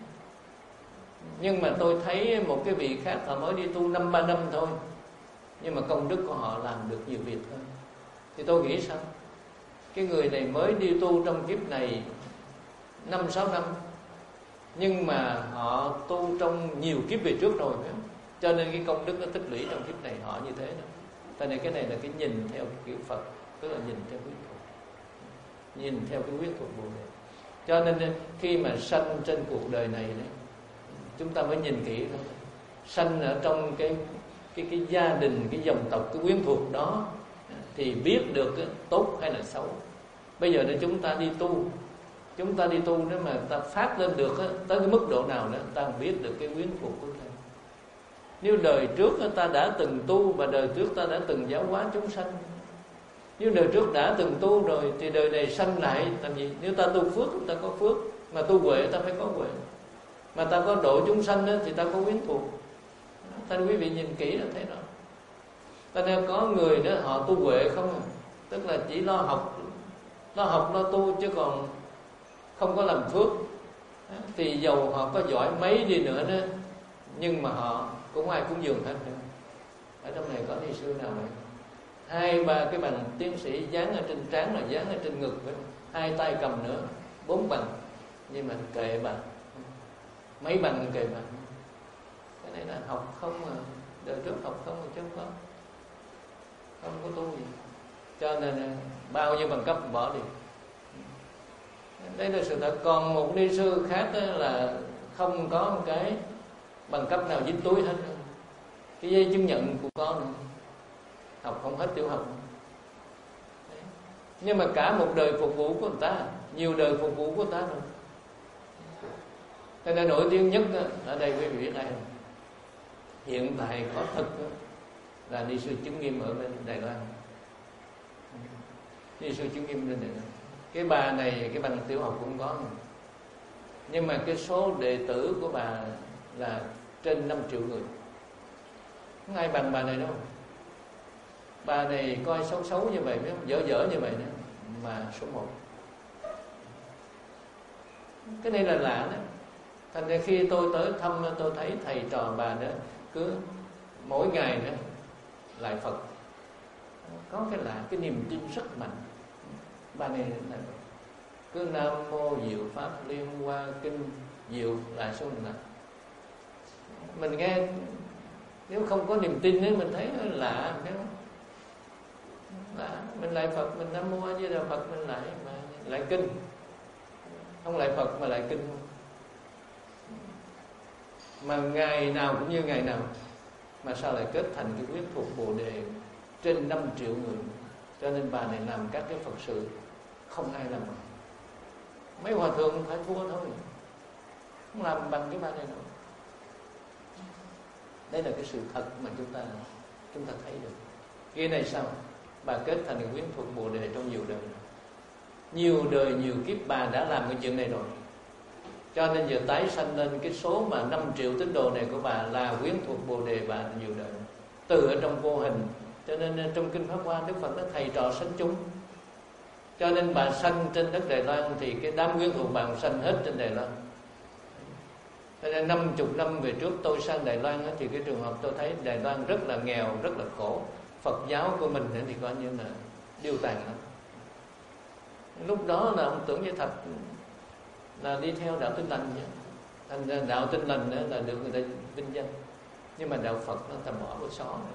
B: nhưng mà tôi thấy một cái vị khác họ mới đi tu năm ba năm thôi, nhưng mà công đức của họ làm được nhiều việc hơn. Thì tôi nghĩ sao? Cái người này mới đi tu trong kiếp này năm sáu năm, nhưng mà họ tu trong nhiều kiếp về trước rồi, cho nên cái công đức nó tích lũy trong kiếp này họ như thế đó. Tại nên cái này là cái nhìn theo kiểu Phật, tức là nhìn theo quyến thuộc, nhìn theo cái quyến thuộc Bồ Đề. Cho nên khi mà sanh trên cuộc đời này đấy, chúng ta mới nhìn kỹ thôi. Sanh ở trong cái cái cái gia đình, cái dòng tộc, cái quyến thuộc đó thì biết được cái tốt hay là xấu. Bây giờ để chúng ta đi tu, chúng ta đi tu nếu mà ta phát lên được tới cái mức độ nào đó, ta biết được cái quyến thuộc của ta. Nếu đời trước ta đã từng tu và đời trước ta đã từng giáo hóa chúng sanh, nếu đời trước đã từng tu rồi thì đời này sanh lại làm gì? Nếu ta tu phước ta có phước, mà tu huệ ta phải có huệ, mà ta có độ chúng sanh thì ta có quyến thuộc. Thành quý vị nhìn kỹ là thấy rõ. Ta nên có người đó họ tu huệ không à, tức là chỉ lo học, lo học lo tu chứ còn không có làm phước. Thì dầu họ có giỏi mấy đi nữa đó, nhưng mà họ cũng ai cũng dường hết nữa. Ở trong này có ni sư nào vậy? Hai ba cái bằng tiến sĩ dán ở trên trán, là dán ở trên ngực, với hai tay cầm nữa, bốn bằng, nhưng mà kệ bà, mấy bằng kệ bà. Cái này là học không à, đời trước học không chứ không có, không có tu gì. Cho nên bao nhiêu bằng cấp bỏ đi. Đây là sự thật. Còn một ni sư khác là không có một cái bằng cấp nào dính túi hết, cái giấy chứng nhận của con nữa, học không hết tiểu học. Đấy. Nhưng mà cả một đời phục vụ của người ta, nhiều đời phục vụ của người ta rồi. Thế nên nổi tiếng nhất ở đây quý vị biết ai không? Hiện tại có thật là ni sư Chứng Nghiêm ở bên Đài Loan. Ni sư Chứng Nghiêm bên Đài Loan. Cái bà này cái bằng tiểu học cũng có, nhưng mà cái số đệ tử của bà là trên năm triệu người, không ai bằng bà này đâu. Bà này coi xấu xấu như vậy, dở dở như vậy đó, mà số một. Cái này là lạ đó. Thành ra khi tôi tới thăm, tôi thấy thầy trò bà đó cứ mỗi ngày đó lại Phật, có cái lạ, cái niềm tin rất mạnh. Bà này là cứ Nam Mô Diệu Pháp Liên Hoa Kinh Diệu lại số mình lại. Mình nghe nếu không có niềm tin ấy, mình thấy lạ, thấy không? Lạ. Mình lại Phật, mình Nam Mô A Di Đà Phật, mình lại mà lại kinh, không lại Phật mà lại kinh. Mà ngày nào cũng như ngày nào, mà sao lại kết thành cái quyết thuộc Bồ Đề trên năm triệu người. Cho nên bà này làm các cái Phật sự không ai làm bằng. Mấy hòa thượng phải thua thôi, không làm bằng cái bà này đâu. Đây là cái sự thật mà chúng ta chúng ta thấy được. Cái này sao? Bà kết thành cái quyến thuộc Bồ Đề trong nhiều đời. nhiều đời nhiều kiếp bà đã làm cái chuyện này rồi. Cho nên giờ tái sanh lên cái số mà năm triệu tín đồ này của bà là quyến thuộc Bồ Đề bà nhiều đời, từ ở trong vô hình. Cho nên trong Kinh Pháp Hoa Đức Phật nói thầy trò sanh chung. Cho nên bà sanh trên đất Đài Loan thì cái đám quyến thuộc bà sanh hết trên Đài Loan. Cho nên năm chục năm về trước tôi sang Đài Loan thì cái trường hợp tôi thấy Đài Loan rất là nghèo, rất là khổ. Phật giáo của mình thì coi như là điêu tàn lắm. Lúc đó là ông Tưởng Như Thạch là đi theo đạo Tin Lành nhé. Thành ra đạo Tin Lành là được người ta vinh danh, nhưng mà đạo Phật nó ta bỏ vào xó này.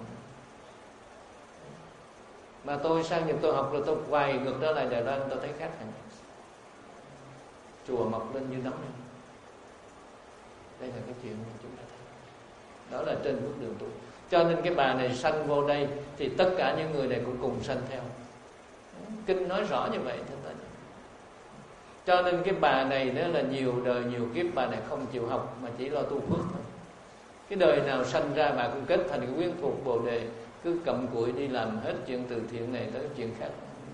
B: Mà tôi sang Nhật tôi học rồi tôi quay ngược trở lại Đài Loan tôi thấy khác hẳn. Chùa mọc lên như nấm này. Đây là cái chuyện mà chúng ta thấy. Đó là trên bước đường tu. Cho nên cái bà này sanh vô đây thì tất cả những người này cũng cùng sanh theo. Kinh nói rõ như vậy. Cho nên cái bà này đó là nhiều đời nhiều kiếp bà này không chịu học mà chỉ lo tu phước thôi. Cái đời nào sanh ra bà cũng kết thành cái quyến thuộc Bồ Đề, cứ cặm cụi đi làm hết chuyện từ thiện này tới chuyện khác.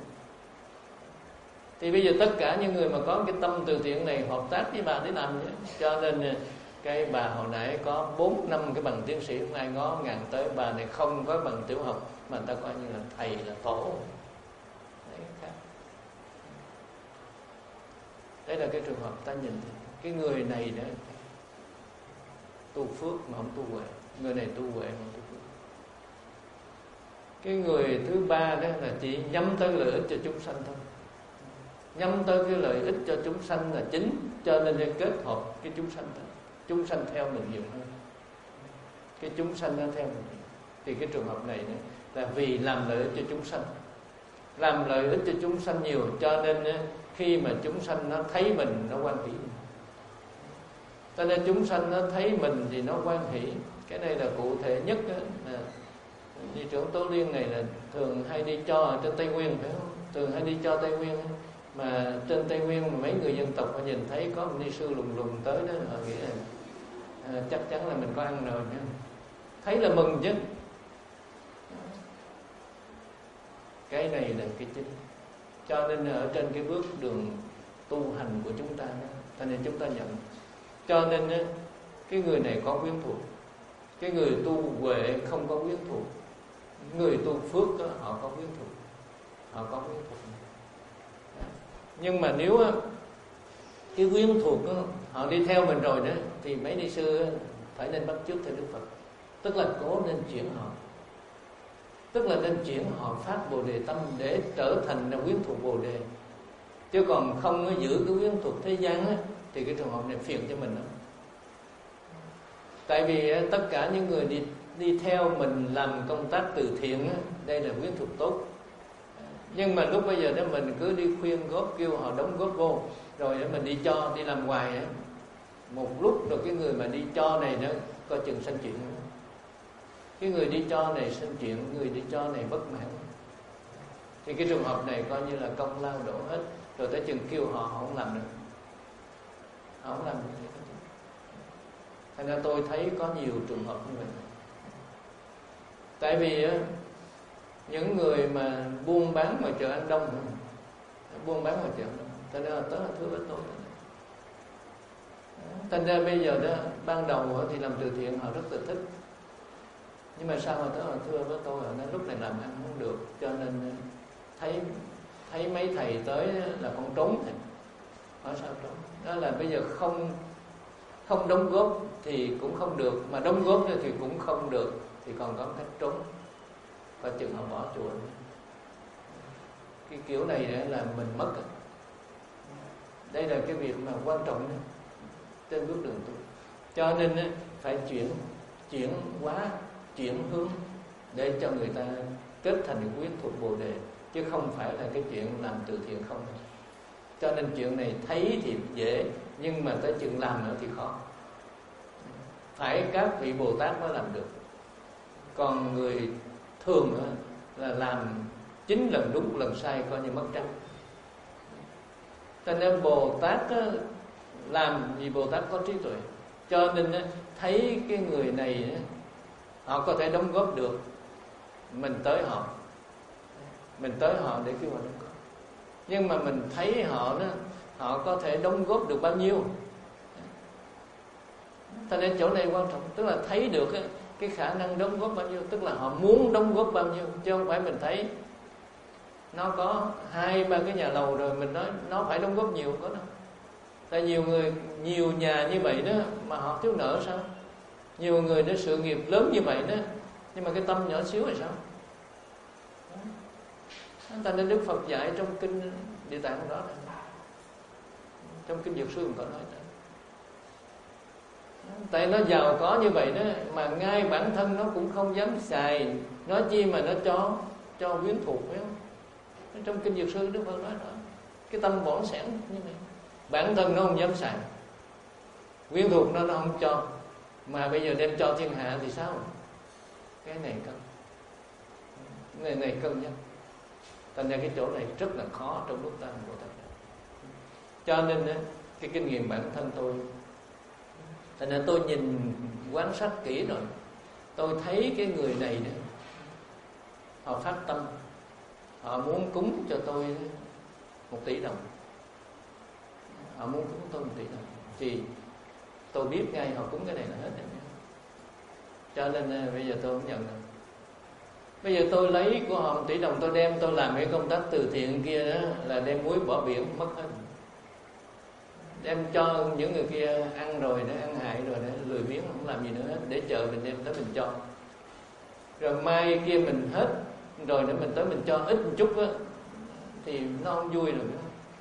B: Thì bây giờ tất cả những người mà có cái tâm từ thiện này hợp tác với bà để làm nhé. Cho nên cái bà hồi nãy có bốn năm cái bằng tiến sĩ, không ai ngó ngàng tới. Bà này không có bằng tiểu học mà người ta coi như là thầy, là tổ. Đấy, khác. Đấy là cái trường hợp ta nhìn cái người này đó tu phước mà không tu huệ, người này tu huệ mà không tu phước. Cái người thứ ba đó là chỉ nhắm tới lợi ích cho chúng sanh thôi, nhắm tới cái lợi ích cho chúng sanh là chính, cho nên kết hợp cái chúng sanh thôi. Chúng sanh theo mình nhiều hơn, cái chúng sanh nó theo mình. Thì cái trường hợp này nữa là vì làm lợi ích cho chúng sanh, làm lợi ích cho chúng sanh nhiều, cho nên khi mà chúng sanh nó thấy mình nó hoan hỷ. Cho nên chúng sanh nó thấy mình thì nó hoan hỷ. Cái này là cụ thể nhất đó, là Ni trưởng Tố Liên này là thường hay đi cho ở trên Tây Nguyên, phải không? Thường hay đi cho Tây Nguyên. Mà trên Tây Nguyên mà mấy người dân tộc họ nhìn thấy có một ni sư lùng lùng tới đó, họ nghĩ là à, chắc chắn là mình có ăn rồi nha. Thấy là mừng chứ. Cái này là cái chính. Cho nên ở trên cái bước đường tu hành của chúng ta đó, cho nên chúng ta nhận. Cho nên cái người này có quyến thuộc, cái người tu huệ không có quyến thuộc. Người tu phước đó, họ có quyến thuộc, họ có quyến thuộc. Nhưng mà nếu cái quyến thuộc đó, họ đi theo mình rồi đó, thì mấy ni sư phải nên bắt chước theo Đức Phật. Tức là cố nên chuyển họ, tức là nên chuyển họ phát Bồ Đề tâm để trở thành là quyến thuộc Bồ Đề. Chứ còn không giữ cái quyến thuộc thế gian á, thì cái trường hợp này phiền cho mình đó. Tại vì tất cả những người đi đi theo mình làm công tác từ thiện á, đây là quyến thuộc tốt. Nhưng mà lúc bây giờ đó mình cứ đi khuyên góp, kêu họ đóng góp vô, rồi mình đi cho, đi làm hoài á, một lúc rồi cái người mà đi cho này đó coi chừng sanh chuyện. Cái người đi cho này sanh chuyện, người đi cho này bất mãn. Thì cái trường hợp này coi như là công lao đổ hết. Rồi tới chừng kêu họ, họ không làm được, họ không làm được. Thành ra tôi thấy có nhiều trường hợp như vậy. Tại vì á, những người mà buôn bán ngoài chợ An Đông, buôn bán ngoài chợ An Đông, thành ra tới là thưa với tôi. Thành ra bây giờ đó, ban đầu thì làm từ thiện họ rất là thích. Nhưng mà sao mà tới là thưa với tôi, nên lúc này làm ăn không được. Cho nên thấy thấy mấy thầy tới là con trốn thầy. Hỏi sao trốn? Đó là bây giờ không không đóng góp thì cũng không được, mà đóng góp thì cũng không được, thì còn có cách trốn. Và chừng họ bỏ chùa. Cái kiểu này là mình mất. Đây là cái việc mà quan trọng trên bước đường tu. Cho nên phải chuyển chuyển hóa, chuyển hướng để cho người ta kết thành quyến thuộc Bồ Đề, chứ không phải là cái chuyện làm từ thiện không. Cho nên chuyện này thấy thì dễ, nhưng mà tới chuyện làm nữa thì khó. Phải các vị Bồ Tát mới làm được. Còn người thường là làm chín lần đúng lần sai coi như mất trắng. Cho nên Bồ Tát làm vì Bồ Tát có trí tuệ, cho nên thấy cái người này họ có thể đóng góp được, mình tới họ, mình tới họ để kêu họ đóng góp. nhưng mà mình thấy họ đó, họ có thể đóng góp được bao nhiêu. Cho nên chỗ này quan trọng, tức là thấy được cái khả năng đóng góp bao nhiêu, tức là họ muốn đóng góp bao nhiêu, chứ không phải mình thấy nó có hai ba cái nhà lầu rồi mình nói nó phải đóng góp nhiều, không có đâu. Tại nhiều người nhiều nhà như vậy đó mà họ thiếu nợ sao? Nhiều người đã sự nghiệp lớn như vậy đó, nhưng mà cái tâm nhỏ xíu là sao? Ta nên Đức Phật dạy trong kinh Địa Tạng đó này. Trong kinh Dược Sư mình có nói đó. Tại nó giàu có như vậy đó, mà ngay bản thân nó cũng không dám xài, nói chi mà nó cho cho quyến thuộc, phải không? Trong kinh Dược Sư Đức Phật nói đó, cái tâm bỏng sẻn như vậy, bản thân nó không dám xài, quyến thuộc nó nó không cho, mà bây giờ đem cho thiên hạ thì sao? Cái này cân, cái này này cân nhắc. Thành ra cái chỗ này rất là khó trong lúc ta Bồ Tát. Cho nên cái kinh nghiệm bản thân tôi, thành ra tôi nhìn quan sát kỹ rồi, tôi thấy cái người này đó, họ phát tâm, họ muốn cúng cho tôi một tỷ đồng, họ muốn cúng tôi một tỷ đồng, thì tôi biết ngay họ cúng cái này là hết rồi. Cho nên bây giờ tôi không nhận được. Bây giờ tôi lấy của họ một tỷ đồng, tôi đem tôi làm cái công tác từ thiện kia đó, là đem muối bỏ biển mất hết, đem cho những người kia ăn rồi để ăn hại rồi để lười biếng không làm gì nữa hết, để chờ mình đem tới mình cho, rồi mai kia mình hết rồi để mình tới mình cho ít một chút á, thì nó không vui rồi.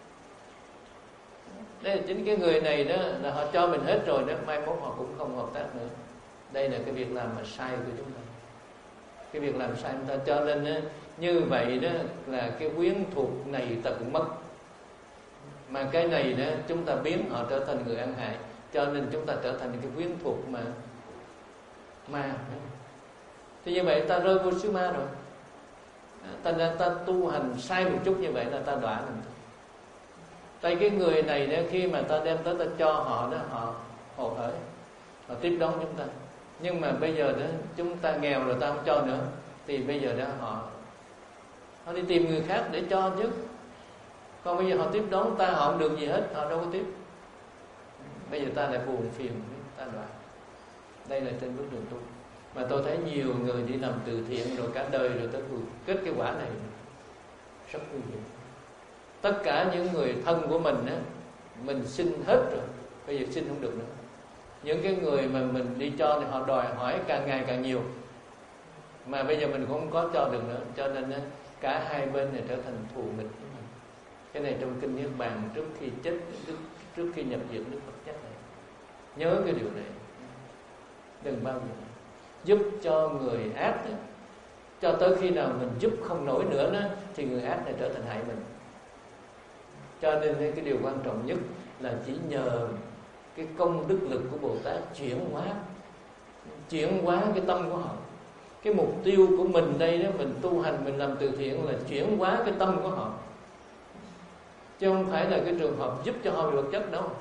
B: Đây là chính cái người này đó, là họ cho mình hết rồi đó, mai mốt họ cũng không hợp tác nữa. Đây là cái việc làm mà sai của chúng ta, cái việc làm sai chúng ta. Cho nên đó, như vậy đó là cái quyến thuộc này ta cũng mất, mà cái này đó chúng ta biến họ trở thành người ăn hại, cho nên chúng ta trở thành cái quyến thuộc mà ma. Thì như vậy ta rơi vô xứ ma rồi. Ta, ta tu hành sai một chút như vậy là ta đọa mình. Tại cái người này đó, khi mà ta đem tới ta cho họ đó, họ hồ hởi, họ tiếp đón chúng ta. Nhưng mà bây giờ đó chúng ta nghèo rồi ta không cho nữa, thì bây giờ đó họ họ đi tìm người khác để cho chứ. Còn bây giờ họ tiếp đón ta, họ không được gì hết, họ đâu có tiếp. Bây giờ ta lại buồn phiền, ta đọa. Đây là trên bước đường tu. Mà tôi thấy nhiều người đi làm từ thiện rồi cả đời rồi tới kết cái quả này rất nguy hiểm. Tất cả những người thân của mình á, mình xin hết rồi, bây giờ xin không được nữa. Những cái người mà mình đi cho thì họ đòi hỏi càng ngày càng nhiều, mà bây giờ mình cũng không có cho được nữa. Cho nên á, cả hai bên này trở thành thù nghịch. Cái này trong kinh Niết Bàn trước khi chết, trước, trước khi nhập viện Đức Phật nhắc này. Nhớ cái điều này, đừng bao giờ giúp cho người ác đó, cho tới khi nào mình giúp không nổi nữa đó, thì người ác này trở thành hại mình. Cho nên cái điều quan trọng nhất là chỉ nhờ cái công đức lực của Bồ Tát chuyển hóa, chuyển hóa cái tâm của họ. Cái mục tiêu của mình đây đó, mình tu hành, mình làm từ thiện là chuyển hóa cái tâm của họ, chứ không phải là cái trường hợp giúp cho họ về vật chất đâu.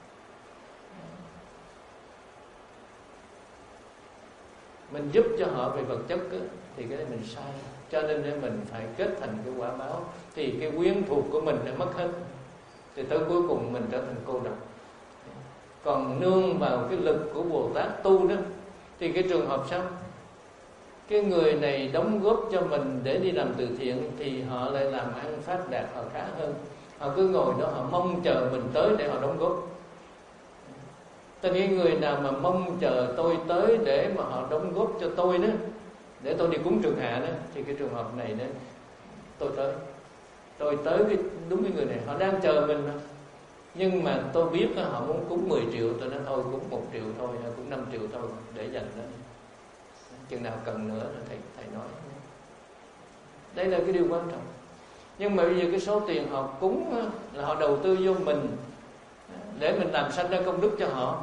B: Mình giúp cho họ về vật chất đó, thì cái đấy mình sai. Cho nên mình phải kết thành cái quả báo, thì cái quyến thuộc của mình đã mất hết, thì tới cuối cùng mình trở thành cô độc. Còn nương vào cái lực của Bồ Tát tu đó, thì cái trường hợp sao? Cái người này đóng góp cho mình để đi làm từ thiện, thì họ lại làm ăn phát đạt, họ khá hơn. Họ cứ ngồi đó, họ mong chờ mình tới để họ đóng góp. Tất nhiên người nào mà mong chờ tôi tới để mà họ đóng góp cho tôi đó, để tôi đi cúng trường hạ đó, thì cái trường hợp này đó, tôi tới Tôi tới cái, đúng cái người này, họ đang chờ mình mà. Nhưng mà tôi biết đó, họ muốn cúng mười triệu, tôi nói thôi cúng một triệu thôi, hay cúng năm triệu thôi, để dành đó. Chừng nào cần nữa là thầy, thầy nói. Đây là cái điều quan trọng. Nhưng mà bây giờ cái số tiền họ cúng là họ đầu tư vô mình, để mình làm sanh ra công đức cho họ.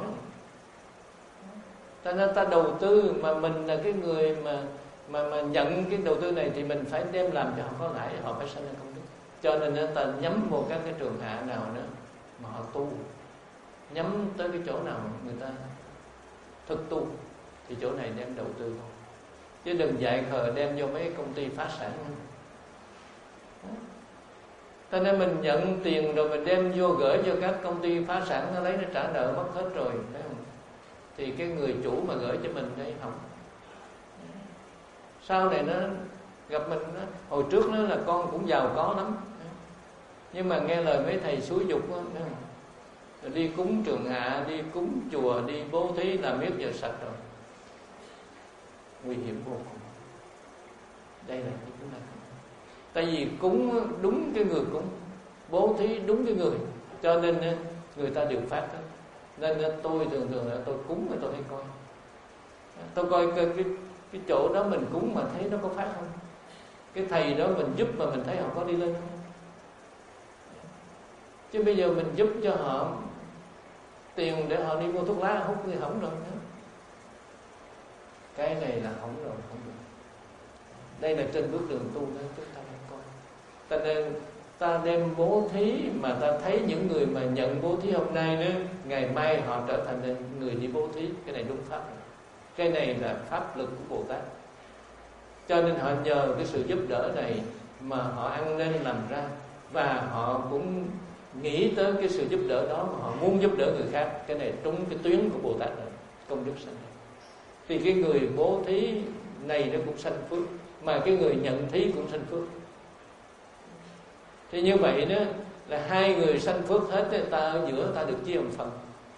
B: Ta nên ta đầu tư, mà mình là cái người mà mà mà nhận cái đầu tư này, thì mình phải đem làm cho họ có lãi, họ phải sanh ra công đức. Cho nên ta nhắm vào các cái trường hạ nào nữa mà họ tu, nhắm tới cái chỗ nào người ta thực tu, thì chỗ này đem đầu tư thôi. Chứ đừng dại khờ đem vô mấy công ty phá sản. Cho nên mình nhận tiền rồi mình đem vô gửi cho các công ty phá sản, nó lấy nó trả nợ mất hết rồi, thấy không? Thì cái người chủ mà gửi cho mình đây không. Sau này nó gặp mình, nó hồi trước nó là con cũng giàu có lắm, nhưng mà nghe lời mấy thầy xúi dục đó, rồi đi cúng trường hạ, đi cúng chùa, đi bố thí là biết giờ sạch rồi, nguy hiểm vô cùng. Đây là cái chúng ta, tại vì cúng đúng cái người cúng, bố thí đúng cái người, cho nên người ta đều phát hết. Nên tôi thường thường là tôi cúng mà tôi hay coi, tôi coi cái, cái cái chỗ đó mình cúng mà thấy nó có phát không, cái thầy đó mình giúp mà mình thấy họ có đi lên không. Chứ bây giờ mình giúp cho họ tiền để họ đi mua thuốc lá hút thì hỏng rồi nữa. Cái này là hỏng rồi, hỏng rồi. Đây là trên bước đường tu đó, chúng ta phải coi. Cho nên ta đem bố thí mà ta thấy những người mà nhận bố thí hôm nay nữa, ngày mai họ trở thành người đi bố thí. Cái này đúng pháp. Cái này là pháp lực của Bồ Tát. Cho nên họ nhờ cái sự giúp đỡ này mà họ ăn nên làm ra, và họ cũng nghĩ tới cái sự giúp đỡ đó mà họ muốn giúp đỡ người khác. Cái này trúng cái tuyến của Bồ Tát rồi, công đức sanh. Thì cái người bố thí này nó cũng sanh phước, mà cái người nhận thí cũng sanh phước. Thì như vậy đó là hai người sanh phước hết, ta ở giữa ta được chia một phần.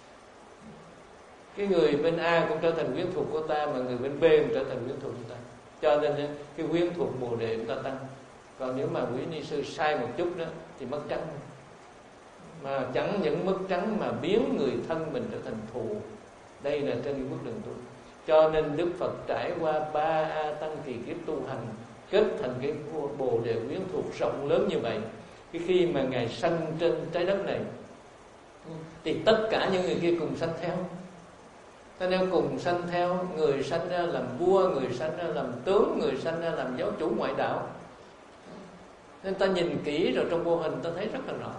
B: Cái người bên A cũng trở thành quyến thuộc của ta, mà người bên B cũng trở thành quyến thuộc của ta. Cho nên cái quyến thuộc Bồ Đề của ta tăng. Còn nếu mà quý ni sư sai một chút đó thì mất trắng. Mà chẳng những mất trắng mà biến người thân mình trở thành thù. Đây là trên cái bước đường tu. Cho nên Đức Phật trải qua ba A Tăng kỳ kiếp tu hành, kết thành cái Bồ Đề quyến thuộc rộng lớn như vậy. Cái khi mà Ngài sanh trên trái đất này thì tất cả những người kia cùng sanh theo. Cho nên cùng sanh theo, người sanh ra làm vua, người sanh ra làm tướng, người sanh ra làm giáo chủ ngoại đạo. Nên ta nhìn kỹ rồi trong vô hình ta thấy rất là rõ.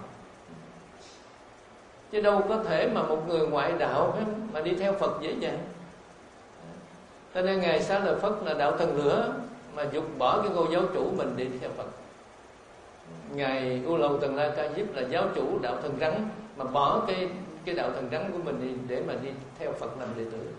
B: Chứ đâu có thể mà một người ngoại đạo mà đi theo Phật dễ dàng. Cho nên Ngài Xá Lợi Phất là đạo thần lửa, mà dục bỏ cái ngôi giáo chủ mình để đi theo Phật. Ngài U Lâu Tần La Ca Diếp là giáo chủ đạo thần rắn, mà bỏ cái cái đạo thần rắn của mình đi để mà đi theo Phật làm đệ tử.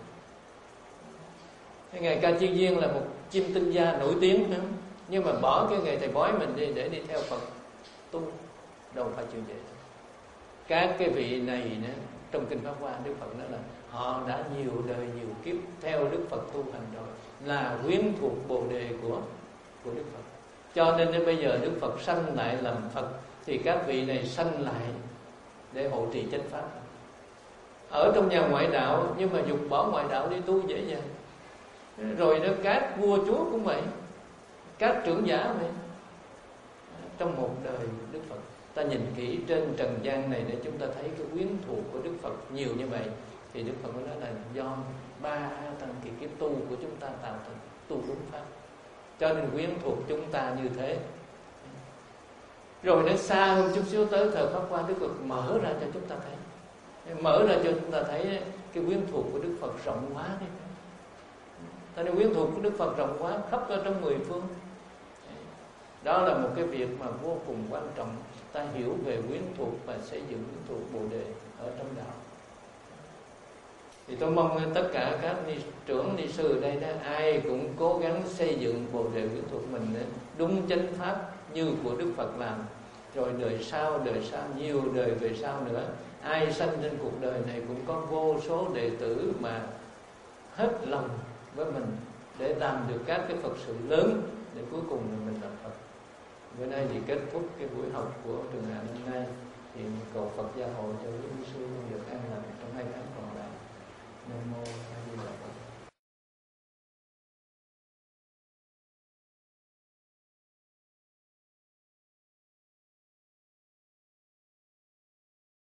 B: Ngài Ca Chiên Viên là một chim tinh gia nổi tiếng nữa, nhưng mà bỏ cái nghề thầy bói mình đi để đi theo Phật tu, đâu phải chịu vậy. Các cái vị này nữa, trong kinh Pháp Hoa Đức Phật nói là họ đã nhiều đời nhiều kiếp theo Đức Phật tu hành rồi, là quyến thuộc Bồ Đề của của Đức Phật. Cho nên đến bây giờ Đức Phật sanh lại làm Phật, thì các vị này sanh lại để hộ trì chánh pháp. Ở trong nhà ngoại đạo, nhưng mà dục bỏ ngoại đạo đi tu dễ dàng. Rồi đó các vua chúa cũng vậy, các trưởng giả vậy. Trong một đời Đức Phật, ta nhìn kỹ trên trần gian này để chúng ta thấy cái quyến thuộc của Đức Phật nhiều như vậy, thì Đức Phật nói là do ba tăng kỳ kiếp tu của chúng ta tạo thành, tu đúng pháp, cho nên quyến thuộc chúng ta như thế. Rồi nó xa hơn chút xíu tới thời Pháp Hoa, Đức Phật mở ra cho chúng ta thấy, mở ra cho chúng ta thấy cái quyến thuộc của Đức Phật rộng quá đấy. Cho nên quyến thuộc của Đức Phật rộng quá, khắp ở trong mười phương. Đó là một cái việc mà vô cùng quan trọng. Ta hiểu về quyến thuộc và xây dựng quyến thuộc Bồ Đề ở trong đạo. Thì tôi mong tất cả các ni trưởng ni sư ở đây đó, ai cũng cố gắng xây dựng Bồ Đề quyến thuộc mình đúng chánh pháp như của Đức Phật làm. Rồi đời sau, đời sau, nhiều đời về sau nữa, ai sanh trên cuộc đời này cũng có vô số đệ tử mà hết lòng với mình để làm được các cái Phật sự lớn, để cuối cùng là mình làm Phật. Bữa nay thì kết thúc cái buổi học của trường hạ năm nay, thì cầu Phật gia hộ cho quý sư được an lành trong hai tháng còn lại. Nam mô A Di Đà Phật.